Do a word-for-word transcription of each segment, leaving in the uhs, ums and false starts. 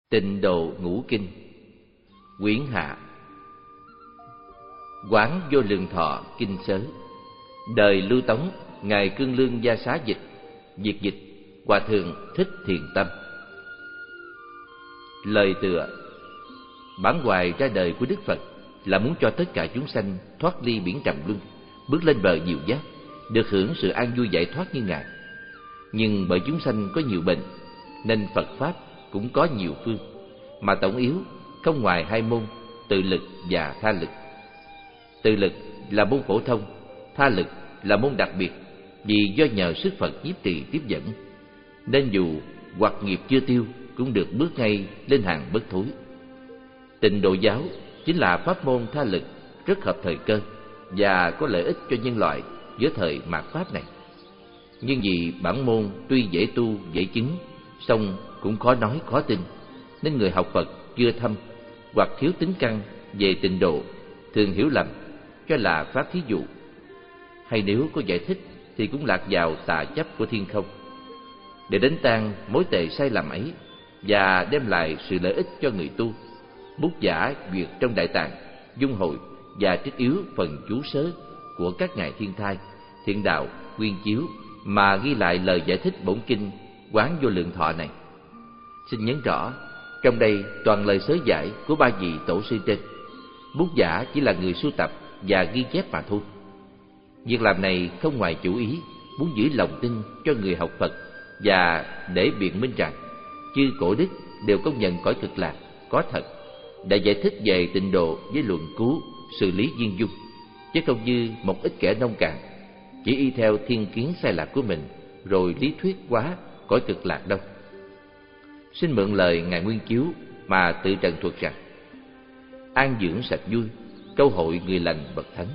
Tịnh Độ Ngũ Kinh. Quyển hạ. Quán Vô Lượng Thọ Kinh Sớ. Đời Lưu Tống, ngài Cương Lương Gia Xá dịch. Việt dịch Hòa Thượng Thích Thiền Tâm. Lời tựa. Bản hoài ra đời của Đức Phật là muốn cho tất cả chúng sanh thoát ly biển trầm luân, bước lên bờ diệu giác, được hưởng sự an vui giải thoát như ngài. Nhưng bởi chúng sanh có nhiều bệnh, nên Phật pháp cũng có nhiều phương, mà tổng yếu không ngoài hai môn tự lực và tha lực. Tự lực là môn phổ thông, tha lực là môn đặc biệt, vì do nhờ sức Phật nhiếp trì tiếp dẫn, nên dù hoặc nghiệp chưa tiêu cũng được bước ngay lên hàng bất thối. Tịnh Độ giáo chính là pháp môn tha lực rất hợp thời cơ và có lợi ích cho nhân loại giữa thời mạt pháp này. Nhưng vì bản môn tuy dễ tu dễ chứng, song cũng khó nói khó tin, nên người học Phật chưa thâm hoặc thiếu tính căn về tịnh độ thường hiểu lầm, cho là pháp thí dụ, hay nếu có giải thích thì cũng lạc vào tà chấp của thiên không. Để đánh tan mối tệ sai lầm ấy và đem lại sự lợi ích cho người tu, Bút giả duyệt trong Đại Tạng, Dung Hội và trích yếu phần chú sớ của các ngài Thiên Thai, Thiện Đạo, Nguyên Chiếu mà ghi lại lời giải thích bổn kinh Quán Vô Lượng Thọ này. Xin nhấn rõ, trong đây toàn lời sớ giải của ba vị tổ sư trên. Bút giả chỉ là người sưu tập và ghi chép mà thôi. Việc làm này không ngoài chủ ý muốn giữ lòng tin cho người học Phật và để biện minh rằng chư cổ đức đều công nhận cõi Cực Lạc có thật, đã giải thích về tịnh độ với luận cứu xử lý viên dung, chứ không như một ít kẻ nông cạn chỉ y theo thiên kiến sai lạc của mình rồi lý thuyết quá cõi Cực Lạc đâu. Xin mượn lời ngài Nguyên Chiếu mà tự trần thuật rằng: an dưỡng sạch vui, câu hội người lành bậc thánh.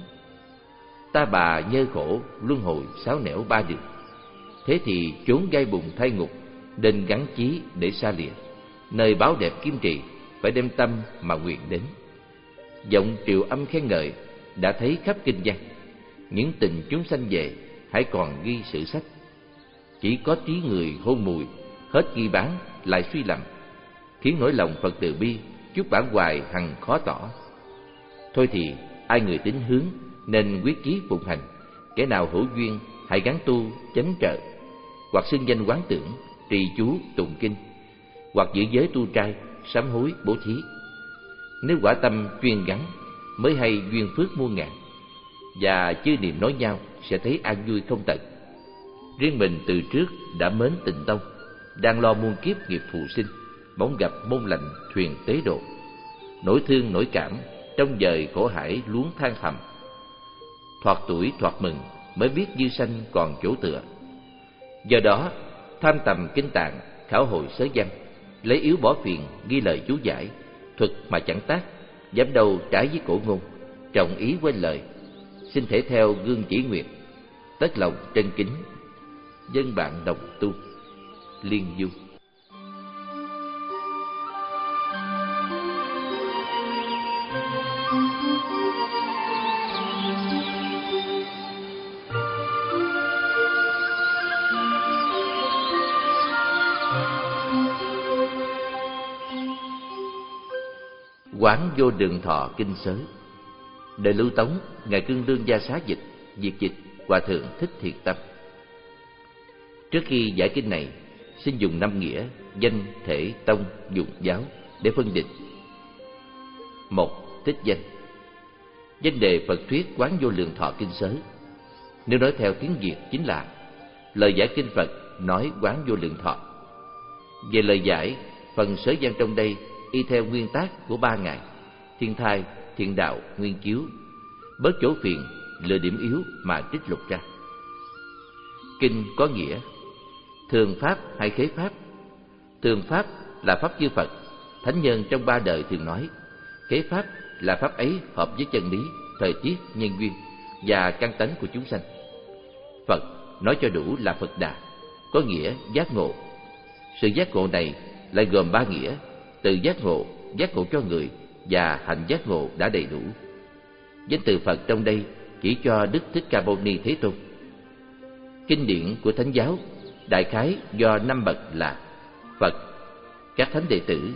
Ta bà nhơ khổ, luân hồi sáu nẻo ba đường. Thế thì chốn gai bùng thai ngục, nên gắn chí để xa lìa. Nơi báo đẹp kim trì, phải đem tâm mà nguyện đến. Giọng triệu âm khen ngợi, đã thấy khắp kinh văn. Những tình chúng sanh về, hãy còn ghi sử sách. Chỉ có trí người hôn mùi, hết ghi bán lại suy lầm, khiến nỗi lòng Phật từ bi chút bản hoài hằng khó tỏ. Thôi thì ai người tín hướng nên quyết chí phụng hành, kẻ nào hữu duyên hãy gắn tu chánh trợ, hoặc xưng danh quán tưởng, trì chú tụng kinh, hoặc giữ giới tu trai, sám hối bố thí. Nếu quả tâm chuyên gắn, mới hay duyên phước muôn ngàn, và chư niệm nói nhau sẽ thấy an vui không tận. Riêng mình từ trước đã mến Tịnh Tông, đang lo muôn kiếp nghiệp phù sinh, bỗng gặp môn lành thuyền tế độ, nỗi thương nỗi cảm trong dời khổ hải luống than thầm. Thoạt tuổi thoạt mừng mới biết dư sanh còn chỗ tựa. Do đó tham tầm kinh tạng, khảo hội sớ văn, lấy yếu bỏ phiền, ghi lời chú giải, thuật mà chẳng tác, dám đâu trái với cổ ngôn, trọng ý quên lời. Xin thể theo gương chỉ nguyện, tất lòng trân kính, dân bạn đồng tu. Liên Du. Quán Vô Lượng Thọ Kinh Sớ. Đời Lưu Tống, ngài Cương Lương Gia Xá dịch. Việt dịch Hòa Thượng Thích Thiền Tâm. Trước khi giải kinh này, xin dùng năm nghĩa danh, thể, tông, dụng, giáo để phân định. Một. Thích danh. Danh đề Phật thuyết Quán Vô Lượng Thọ Kinh Sớ, nếu nói theo tiếng Việt chính là lời giải kinh Phật nói Quán Vô Lượng Thọ. Về lời giải, phần sớ văn trong đây y theo nguyên tác của ba ngài Thiên Thai, Thiện Đạo, Nguyên Chiếu, bớt chỗ phiền, lựa điểm yếu mà trích lục ra. Kinh có nghĩa thường pháp hay khế pháp. Thường pháp là pháp chư Phật, thánh nhân trong ba đời thường nói. Khế pháp là pháp ấy hợp với chân lý, thời tiết, nhân duyên và căn tánh của chúng sanh. Phật nói cho đủ là Phật Đà, có nghĩa giác ngộ. Sự giác ngộ này lại gồm ba nghĩa: từ giác ngộ, giác ngộ cho người và hành giác ngộ đã đầy đủ. Danh từ Phật trong đây chỉ cho Đức Thích Ca Mâu Ni Thế Tôn. Kinh điển của Thánh giáo đại khái do năm bậc là Phật, các thánh đệ tử,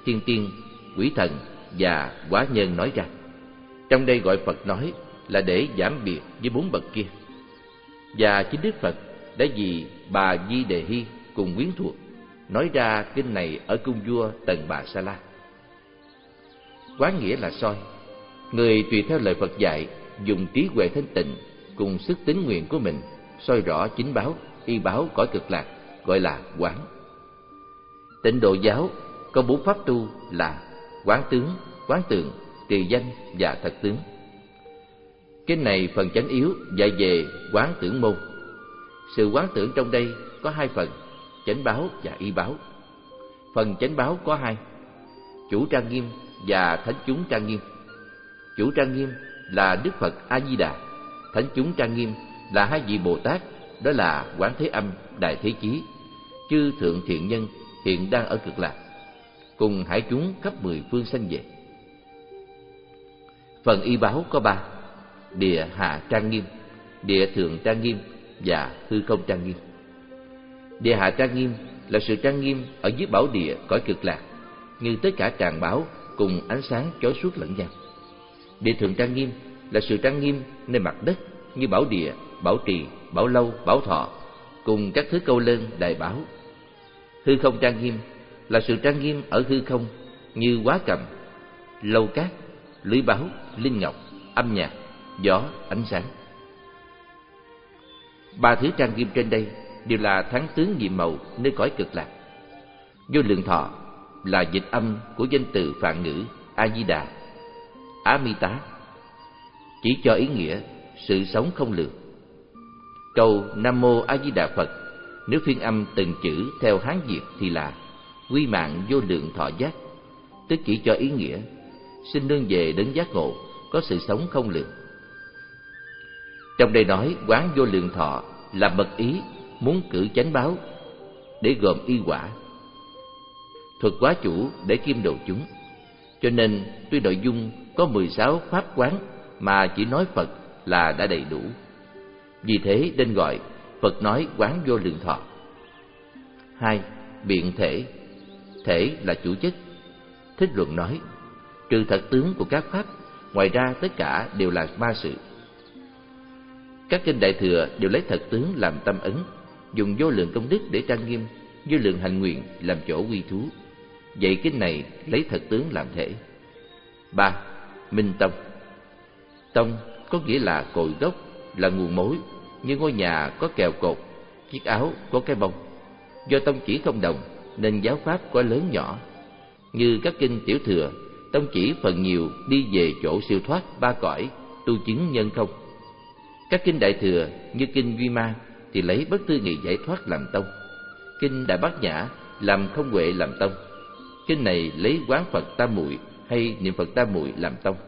thiên tiên, quỷ thần và quả nhân nói ra. Trong đây gọi Phật nói là để giảm biệt với bốn bậc kia. Và chính Đức Phật đã vì bà Di Đề Hy cùng quyến thuộc nói ra kinh này ở cung vua Tần Bà Sa La. Quán nghĩa là soi, người tùy theo lời Phật dạy, dùng trí huệ thanh tịnh cùng sức tín nguyện của mình soi rõ chính báo, y báo cõi cực lạc, gọi là quán. Tịnh độ giáo có bốn pháp tu là quán tướng, quán tượng, trì danh và thật tướng. Kinh này phần chánh yếu dạy về quán tưởng môn. Sự quán tưởng trong đây có hai phần, chánh báo và y báo. Phần chánh báo có hai, chủ trang nghiêm và thánh chúng trang nghiêm. Chủ trang nghiêm là Đức Phật A Di Đà, thánh chúng trang nghiêm là hai vị Bồ Tát, đó là Quán Thế Âm, Đại Thế Chí, chư thượng thiện nhân hiện đang ở cực lạc, cùng hải chúng khắp mười phương sanh về. Phần y báo có ba, địa hạ trang nghiêm, địa thượng trang nghiêm và hư không trang nghiêm. Địa hạ trang nghiêm là sự trang nghiêm ở dưới bảo địa cõi cực lạc, như tất cả tràng báo cùng ánh sáng chói suốt lẫn nhau. Địa thượng trang nghiêm là sự trang nghiêm nơi mặt đất, như bảo địa, bảo trì, bảo lâu, bảo thọ, cùng các thứ câu lơn đại bảo. Hư không trang nghiêm là sự trang nghiêm ở hư không, như hóa cầm, lâu cát, lưới báo, linh ngọc, âm nhạc, gió, ánh sáng. Ba thứ trang nghiêm trên đây đều là thắng tướng nhiệm màu nơi cõi cực lạc. Vô lượng thọ là dịch âm của danh từ Phạn ngữ A Di Đà, Á Mi Tá, chỉ cho ý nghĩa sự sống không lường. Câu Nam Mô A Di Đà Phật nếu phiên âm từng chữ theo Hán Việt thì là quy mạng vô lượng thọ giác, tức chỉ cho ý nghĩa xin nương về đến giác ngộ, có sự sống không lường. Trong đây nói quán vô lượng thọ là mật ý muốn cử chánh báo để gồm y quả, thuật quá chủ để kim độ chúng. Cho nên tuy nội dung có mười sáu pháp quán mà chỉ nói Phật là đã đầy đủ. Vì thế nên gọi Phật nói quán vô lượng thọ. Hai, biện thể. Thể là chủ chất. Thích Luận nói trừ thật tướng của các pháp, ngoài ra tất cả đều là ma sự. Các kinh Đại Thừa đều lấy thật tướng làm tâm ấn, dùng vô lượng công đức để trang nghiêm, vô lượng hạnh nguyện làm chỗ quy thú. Vậy kinh này lấy thật tướng làm thể. Ba, minh tông. Tông có nghĩa là cội gốc, là nguồn mối, như ngôi nhà có kèo cột, chiếc áo có cái bông. Do tông chỉ không đồng nên giáo pháp có lớn nhỏ. Như các kinh Tiểu Thừa, tông chỉ phần nhiều đi về chỗ siêu thoát ba cõi, tu chứng nhân không. Các kinh Đại Thừa như kinh Duy Ma thì lấy bất tư nghị giải thoát làm tông. Kinh Đại Bát Nhã làm không huệ làm tông. Kinh này lấy quán Phật Tam Muội hay niệm Phật Tam Muội làm tông.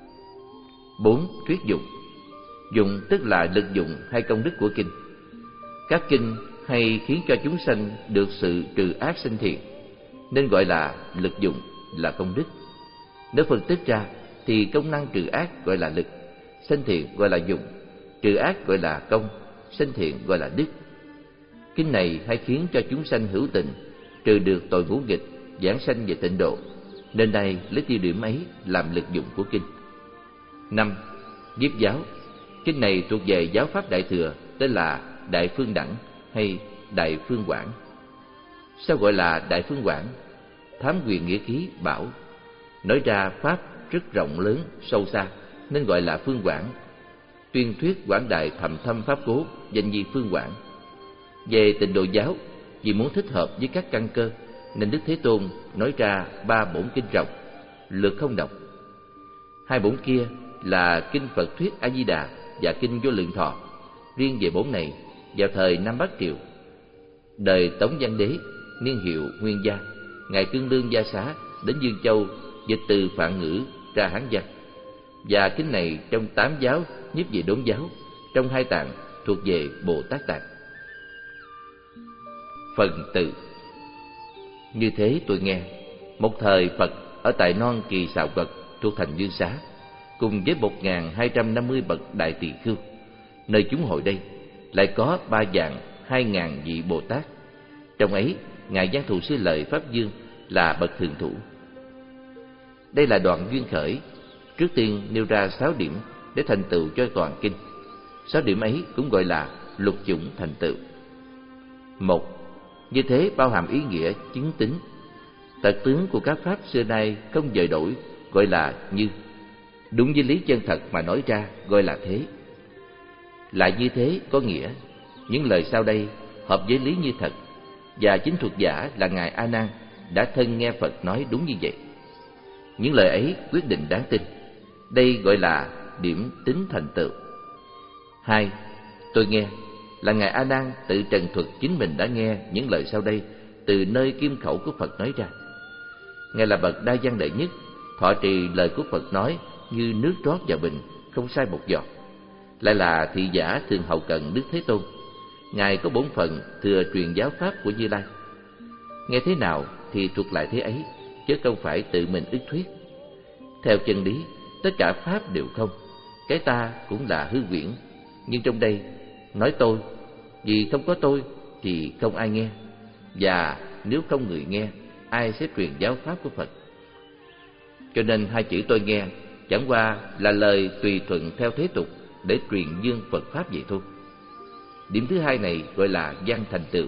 Bốn, thuyết dụng. Dụng tức là lực dụng hay công đức của kinh. Các kinh hay khiến cho chúng sanh được sự trừ ác sinh thiện, nên gọi là lực dụng, là công đức. Nếu phân tích ra thì công năng trừ ác gọi là lực, sinh thiện gọi là dụng, trừ ác gọi là công, sinh thiện gọi là đức. Kinh này hay khiến cho chúng sanh hữu tình, trừ được tội ngũ nghịch, giảng sanh về tịnh độ, nên đây lấy tiêu điểm ấy làm lực dụng của kinh. Năm, nhiếp giáo. Kinh này thuộc về giáo pháp Đại Thừa, tên là Đại Phương Đẳng hay Đại Phương Quảng. Sao gọi là Đại Phương Quảng? Thám Quyền Nghĩa Ký bảo nói ra pháp rất rộng lớn sâu xa nên gọi là Phương Quảng. Tuyên thuyết quảng đại thầm thâm pháp cố, danh di Phương Quảng. Về Tịnh độ giáo, vì muốn thích hợp với các căn cơ nên Đức Thế Tôn nói ra ba bổn kinh rộng, lược không đọc. Hai bổn kia là kinh Phật thuyết A Di Đà và kinh Vô Lượng Thọ. Riêng về bổn này, vào thời Nam Bắc Triều, đời Tống Văn Đế, niên hiệu Nguyên Gia, ngài Cương Lương Gia Xá đến Dương Châu dịch từ Phạn ngữ ra Hán văn. Và kinh này trong tám giáo nhiếp về đốn giáo, trong hai tạng thuộc về Bồ Tát tạng. Phần tự. Như thế tôi nghe, một thời Phật ở tại non Kỳ Sào Quật thuộc thành Dương Xá, cùng với một nghìn hai trăm năm mươi bậc đại tỳ khưu, nơi chúng hội đây lại có ba vạn hai ngàn vị Bồ Tát. Trong ấy, ngài Văn Thù Sư Lợi Pháp Dương là bậc thường thủ, Đây là đoạn duyên khởi. Trước tiên nêu ra sáu điểm để thành tựu cho toàn kinh. Sáu điểm ấy cũng gọi là lục chủng thành tựu. Một, như thế bao hàm ý nghĩa chứng tính. Tật tướng của các pháp xưa nay không dời đổi, gọi là như. Đúng với lý chân thật mà nói ra, gọi là thế. Lại như thế có nghĩa những lời sau đây hợp với lý như thật, và chính thuật giả là ngài A Nan đã thân nghe Phật nói đúng như vậy. Những lời ấy quyết định đáng tin. Đây gọi là điểm tính thành tựu. Hai, tôi nghe là ngài A Nan tự trần thuật chính mình đã nghe những lời sau đây từ nơi kim khẩu của Phật nói ra. Ngài là bậc đa văn đệ nhất, thọ trì lời của Phật nói như nước rót vào bình, không sai một giọt. Lại là thị giả thường hậu cận Đức Thế Tôn. Ngài có bổn phận thừa truyền giáo pháp của Như Lai. Nghe thế nào thì thuật lại thế ấy, chứ không phải tự mình ức thuyết. Theo chân lý, tất cả pháp đều không, cái ta cũng là hư huyễn. Nhưng trong đây nói tôi, vì không có tôi thì không ai nghe, và nếu không người nghe, ai sẽ truyền giáo pháp của Phật? Cho nên hai chữ tôi nghe chẳng qua là lời tùy thuận theo thế tục để truyền dương Phật pháp vậy thôi. Điểm thứ hai này gọi là văn thành tựu.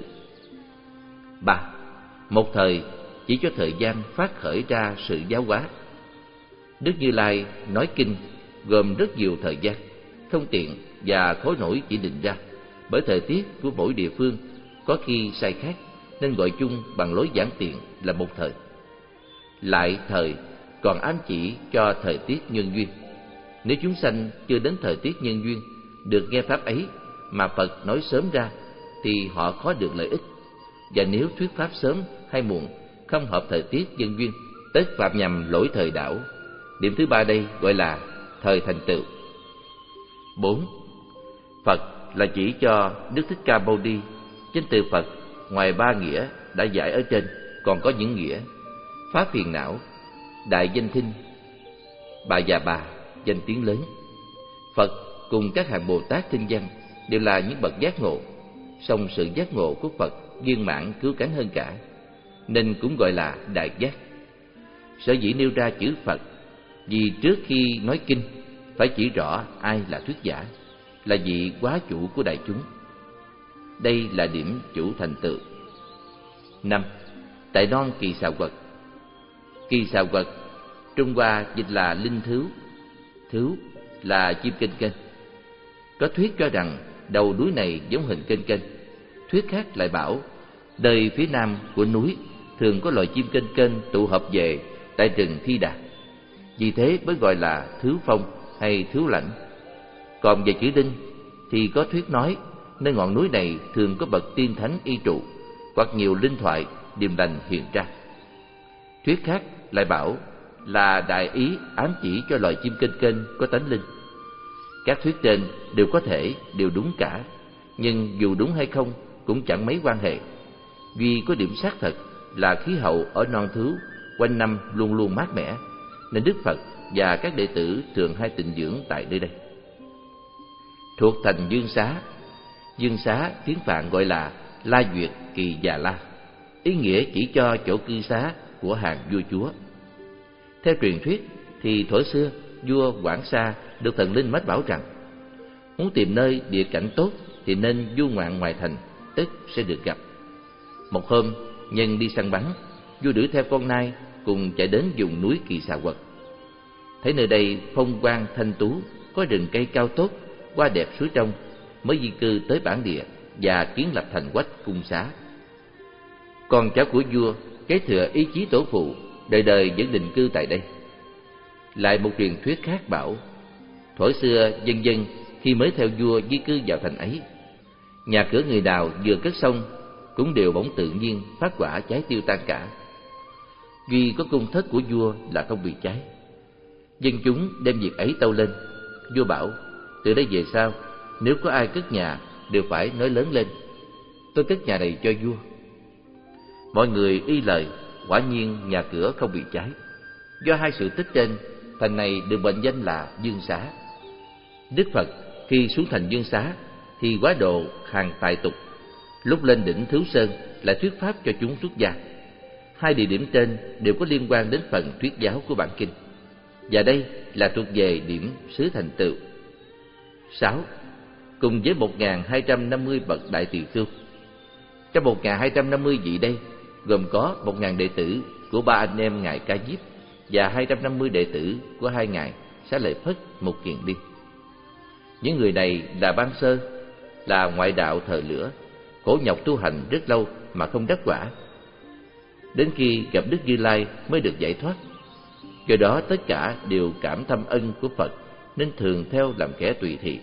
Ba, một thời chỉ cho thời gian phát khởi ra sự giáo hóa. Đức Như Lai nói kinh gồm rất nhiều thời gian, không tiện và khó nổi chỉ định ra, bởi thời tiết của mỗi địa phương có khi sai khác, nên gọi chung bằng lối giản tiện là một thời. Lại thời còn ám chỉ cho thời tiết nhân duyên. Nếu chúng sanh chưa đến thời tiết nhân duyên được nghe pháp ấy mà Phật nói sớm ra thì họ khó được lợi ích. Và nếu thuyết pháp sớm hay muộn không hợp thời tiết nhân duyên, tất phạm nhằm lỗi thời đảo. Điểm thứ ba đây gọi là thời thành tựu. Bốn, Phật là chỉ cho Đức Thích Ca Mâu Ni. Danh từ Phật ngoài ba nghĩa đã giải ở trên, còn có những nghĩa: phá phiền não, đại danh thinh, bà già bà, danh tiếng lớn. Phật cùng các hạng Bồ Tát tinh văn đều là những bậc giác ngộ, song sự giác ngộ của Phật viên mãn cứu cánh hơn cả, nên cũng gọi là đại giác. Sở dĩ nêu ra chữ Phật vì trước khi nói kinh phải chỉ rõ ai là thuyết giả, là vị quá chủ của đại chúng. Đây là điểm chủ thành tựu. Năm, tại non Kỳ Xà Quật. Kỳ Xà Quật Trung Hoa dịch là linh thứu. Thứu là chim kênh kênh. Có thuyết cho rằng đầu núi này giống hình kênh kênh. Thuyết khác lại bảo đời phía nam của núi thường có loài chim kênh kênh tụ hợp về tại rừng Thi Đà, vì thế mới gọi là thứu phong hay thứu lãnh. Còn về chữ đinh thì có thuyết nói nơi ngọn núi này thường có bậc tiên thánh y trụ, hoặc nhiều linh thoại điềm lành hiện ra. Thuyết khác lại bảo là đại ý ám chỉ cho loài chim kênh kênh có tánh linh. Các thuyết trên đều có thể, đều đúng cả, nhưng dù đúng hay không cũng chẳng mấy quan hệ, vì có điểm xác thật là khí hậu ở non thứu quanh năm luôn luôn mát mẻ, nên Đức Phật và các đệ tử thường hay tịnh dưỡng tại nơi đây. Thuộc thành Dương Xá. Dương Xá tiếng Phạn gọi là La Duyệt Kỳ Già La, ý nghĩa chỉ cho chỗ cư xá của hàng vua chúa. Theo truyền thuyết thì thuở xưa vua Quảng Sa được thần linh mách bảo rằng muốn tìm nơi địa cảnh tốt thì nên du ngoạn ngoài thành, tức sẽ được gặp. Một hôm nhân đi săn bắn, vua đuổi theo con nai cùng chạy đến vùng núi Kỳ Xà Quật. Thấy nơi đây phong quang thanh tú, có rừng cây cao tốt, hoa đẹp suối trong, mới di cư tới bản địa và kiến lập thành quách cung xá. Con cháu của vua kế thừa ý chí tổ phụ, đời đời vẫn định cư tại đây. Lại một truyền thuyết khác bảo thuở xưa dân dân khi mới theo vua di cư vào thành ấy, nhà cửa người nào vừa cất xong cũng đều bỗng tự nhiên phát quả cháy tiêu tan cả. Duy có cung thất của vua là không bị cháy. Dân chúng đem việc ấy tâu lên. Vua bảo từ đây về sau nếu có ai cất nhà đều phải nói lớn lên: tôi cất nhà này cho vua. Mọi người y lời, quả nhiên nhà cửa không bị cháy. Do hai sự tích trên, thành này được mệnh danh là Dương Xá. Đức Phật khi xuống thành Dương Xá thì quá độ hàng tài tục, lúc lên đỉnh Thứu Sơn lại thuyết pháp cho chúng xuất gia. Hai địa điểm trên đều có liên quan đến phần thuyết giáo của bản kinh, và đây là thuộc về điểm xứ thành tựu. Sáu, cùng với một nghìn hai trăm năm mươi bậc đại tỳ khưu. Trong một nghìn hai trăm năm mươi vị đây gồm có một nghìn đệ tử của ba anh em ngài Ca Diếp và hai trăm năm mươi đệ tử của hai ngài Xá Lợi Phất, Mục Kiền Liên. Những người này là ban sơ, là ngoại đạo thờ lửa, khổ nhọc tu hành rất lâu mà không đắc quả. Đến khi gặp Đức Như Lai mới được giải thoát. Do đó tất cả đều cảm thâm ân của Phật nên thường theo làm kẻ tùy thị.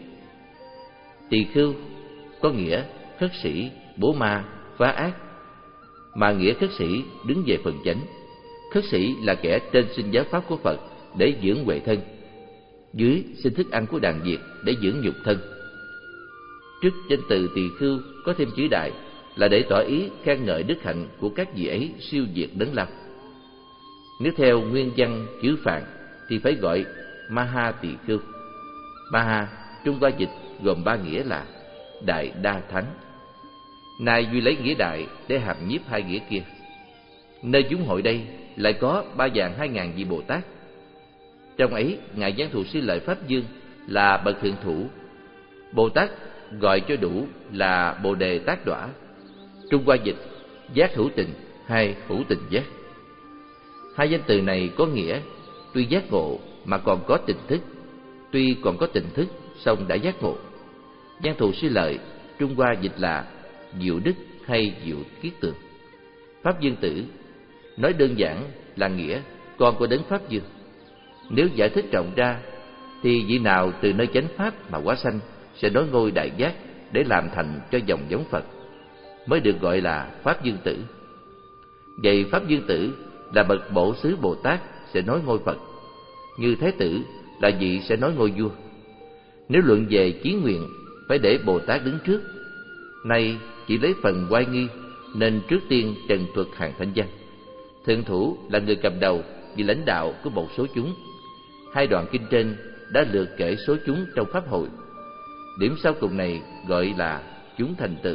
Tỳ khưu có nghĩa khất sĩ, bố ma, phá ác, mà nghĩa khất sĩ đứng về phần chánh. Khất sĩ là kẻ trên xin giáo pháp của Phật để dưỡng huệ thân, dưới xin thức ăn của đàn Việt để dưỡng nhục thân. Trước danh từ tỳ khưu có thêm chữ đại là để tỏ ý khen ngợi đức hạnh của các vị ấy siêu diệt đấng lâm. Nếu theo nguyên văn chữ Phạn thì phải gọi Maha Tỳ Khưu. Maha Trung Hoa dịch gồm ba nghĩa là đại đa thắng. Nay duy lấy nghĩa đại để hàm nhiếp hai nghĩa kia. Nơi chúng hội đây lại có ba vạn hai ngàn vị Bồ Tát. Trong ấy ngài Văn Thù Sư Lợi Pháp Dương là bậc thượng thủ. Bồ Tát gọi cho đủ là Bồ Đề Tát Đọa. Trung Hoa dịch giác hữu tình hay hữu tình giác. Hai danh từ này có nghĩa tuy giác ngộ mà còn có tình thức, tuy còn có tình thức song đã giác ngộ. Văn Thù Sư Lợi Trung Hoa dịch là diệu đức hay diệu kiết tường. Pháp Dương Tử nói đơn giản là nghĩa con của đấng Pháp Dương. Nếu giải thích rộng ra thì vị nào từ nơi chánh pháp mà hóa sanh sẽ nối ngôi đại giác để làm thành cho dòng giống Phật, mới được gọi là Pháp Dương Tử. Vậy Pháp Dương Tử là bậc bổ xứ Bồ Tát sẽ nối ngôi Phật, như Thái Tử là vị sẽ nối ngôi vua. Nếu luận về chí nguyện phải để Bồ Tát đứng trước. Nay chỉ lấy phần oai nghi nên trước tiên trần thuật hàng thanh văn. Thượng thủ là người cầm đầu vì lãnh đạo của một số chúng. Hai đoạn kinh trên đã lược kể số chúng trong pháp hội. Điểm sau cùng này gọi là chúng thành tựu.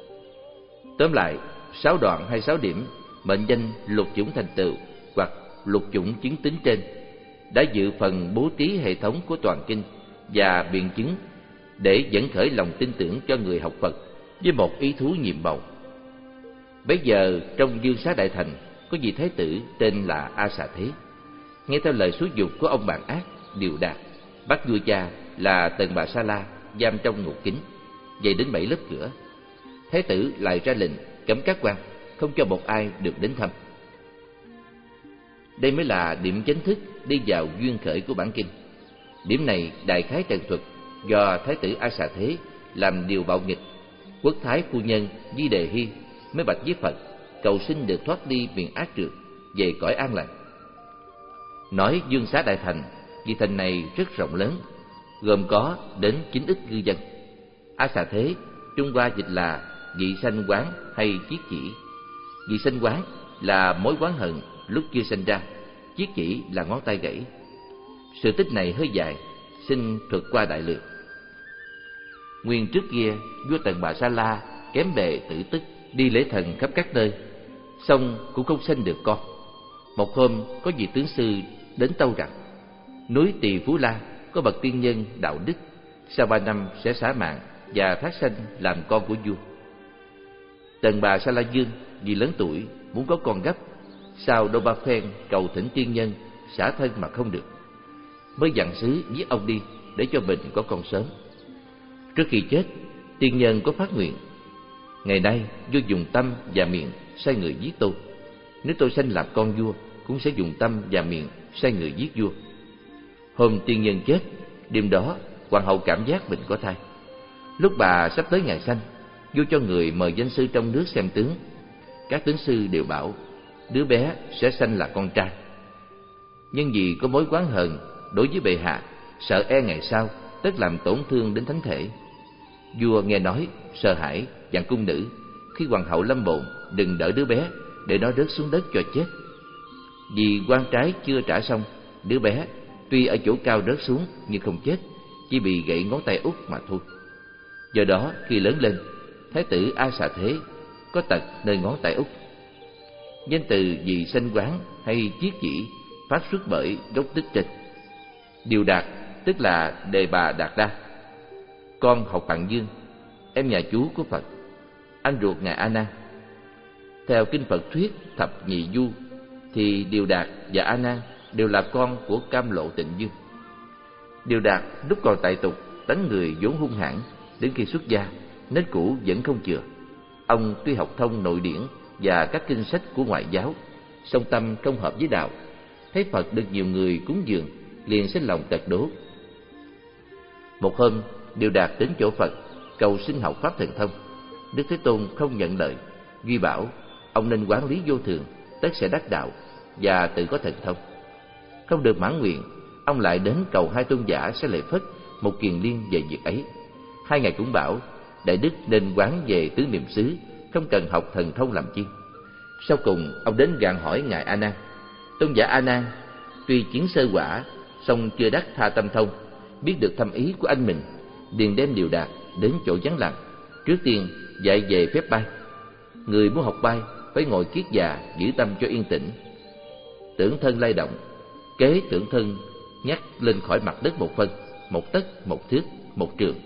Tóm lại, sáu đoạn hay sáu điểm mệnh danh lục chủng thành tựu hoặc lục chủng chứng tính trên đã dự phần bố trí hệ thống của toàn kinh và biện chứng để dẫn khởi lòng tin tưởng cho người học Phật với một ý thú nhiệm màu. Bây giờ trong Dương Xá Đại Thành có vị thái tử tên là A Xà Thế, nghe theo lời xúi giục của ông bạn ác Điều Đạt, bắt vua cha là Tần Bà Sa La giam trong ngục kín, dày đến bảy lớp cửa. Thái tử lại ra lệnh cấm các quan, không cho một ai được đến thăm. Đây mới là điểm chánh thức đi vào duyên khởi của bản kinh. Điểm này đại khái trần thuật do Thái tử A Xà Thế làm điều bạo nghịch. Quốc thái phu nhân Di Đề Hy mới bạch với Phật cầu xin được thoát ly miền ác trượt về cõi an lành. Nói Dương Xá Đại Thành vì thành này rất rộng lớn, gồm có đến chín ức cư dân. A Xà Thế Trung Hoa dịch là vị sanh quán hay chiết chỉ. Vị sanh quán là mối oán hận lúc chưa sanh ra, chiết chỉ là ngón tay gãy. Sự tích này hơi dài, xin thuật qua đại lược. Nguyên trước kia vua Tần Bà Sa La kém bề tử tức, đi lễ thần khắp các nơi, song cũng không sanh được con. Một hôm có vị tướng sư đến tâu rằng núi Tỳ Phú La có bậc tiên nhân đạo đức, sau ba năm sẽ xả mạng và thác sanh làm con của vua. Tần Bà Sa La Dương vì lớn tuổi muốn có con gấp, sau đôi ba phen cầu thỉnh tiên nhân xả thân mà không được, mới dặn sứ giết ông đi để cho mình có con sớm. Trước khi chết, tiên nhân có phát nguyện: ngày nay vua dùng tâm và miệng sai người giết tôi, nếu tôi sanh làm con vua cũng sẽ dùng tâm và miệng sai người giết vua. Hôm tiên nhân chết, đêm đó hoàng hậu cảm giác mình có thai. Lúc bà sắp tới ngày sanh, vua cho người mời danh sư trong nước xem tướng. Các tướng sư đều bảo đứa bé sẽ sanh là con trai. Nhưng vì có mối oán hờn đối với bệ hạ, sợ e ngày sau tất làm tổn thương đến thánh thể, vua nghe nói sợ hãi, dặn cung nữ khi hoàng hậu lâm bồn đừng đỡ đứa bé để nó rớt xuống đất cho chết. Vì quan trái chưa trả xong, đứa bé tuy ở chỗ cao rớt xuống nhưng không chết, chỉ bị gãy ngón tay út mà thôi. Do đó khi lớn lên, thái tử A Xà Thế có tật nơi ngón tay út. Danh từ vì sanh quán hay chiết chỉ phát xuất bởi gốc tích trên. Điều Đạt tức là Đề Bà Đạt Đa, con Học Hạng Dương, em nhà chú của Phật, anh ruột ngài A Nan. Theo kinh Phật thuyết thập nhị du thì Điều Đạt và A Nan đều là con của Cam Lộ Tịnh Dương. Điều Đạt lúc còn tại tục tánh người vốn hung hãn, đến khi xuất gia nết cũ vẫn không chừa. Ông tuy học thông nội điển và các kinh sách của ngoại giáo, song tâm không hợp với đạo. Thấy Phật được nhiều người cúng dường, liền sinh lòng tật đố. Một hôm, Điều Đạt đến chỗ Phật cầu xin học pháp thần thông. Đức Thế Tôn không nhận lời, duy bảo ông nên quán lý vô thường, tất sẽ đắc đạo và tự có thần thông. Không được mãn nguyện, ông lại đến cầu hai tôn giả Xá Lợi Phất, một Kiền Liên về việc ấy. Hai ngài cũng bảo đại đức nên quán về tứ niệm xứ, không cần học thần thông làm chi. Sau cùng ông đến gạn hỏi ngài A Nan. Tôn giả A Nan tuy chứng sơ quả, song chưa đắc tha tâm thông, biết được thâm ý của anh mình, liền đem Điều Đạt đến chỗ vắng lặng, trước tiên dạy về phép bay. Người muốn học bay phải ngồi kiết già, giữ tâm cho yên tĩnh. Tưởng thân lay động, kế tưởng thân nhắc lên khỏi mặt đất một phân, một tấc, một thước, một trường,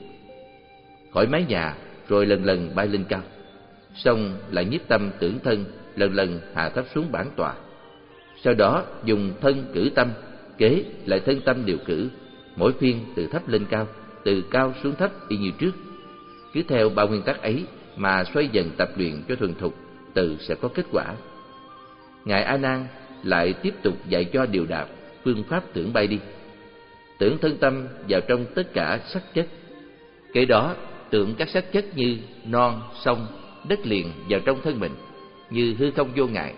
khỏi mái nhà, rồi lần lần bay lên cao. Xong lại nhiếp tâm tưởng thân lần lần hạ thấp xuống bản tọa. Sau đó dùng thân cử tâm, kế lại thân tâm điều cử, mỗi phiên từ thấp lên cao, từ cao xuống thấp y như trước. Cứ theo ba nguyên tắc ấy mà xoay dần tập luyện cho thuần thục, tự sẽ có kết quả. Ngài A Nan lại tiếp tục dạy cho Điều Đạt phương pháp tưởng bay đi. Tưởng thân tâm vào trong tất cả sắc chất, kế đó tưởng các sắc chất như non, sông, đất liền vào trong thân mình, như hư không vô ngại.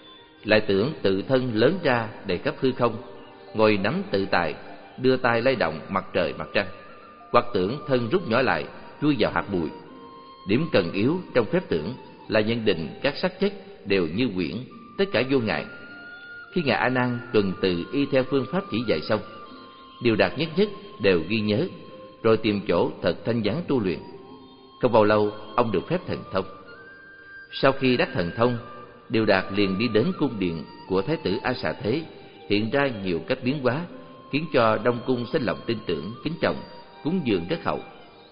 Lại tưởng tự thân lớn ra đầy khắp hư không, ngồi nắm tự tại, đưa tay lay động mặt trời mặt trăng. Hoặc tưởng thân rút nhỏ lại, chui vào hạt bụi. Điểm cần yếu trong phép tưởng là nhận định các sắc chất đều như quyển, tất cả vô ngại. Khi ngài A Nan tuần từ y theo phương pháp chỉ dạy xong, Điều Đạt nhất nhất đều ghi nhớ, rồi tìm chỗ thật thanh vắng tu luyện. Không bao lâu ông được phép thần thông. Sau khi đắc thần thông, Điều Đạt liền đi đến cung điện của Thái tử A Xà Thế, hiện ra nhiều cách biến hóa, khiến cho Đông Cung sinh lòng tin tưởng, kính trọng, cúng dường rất hậu.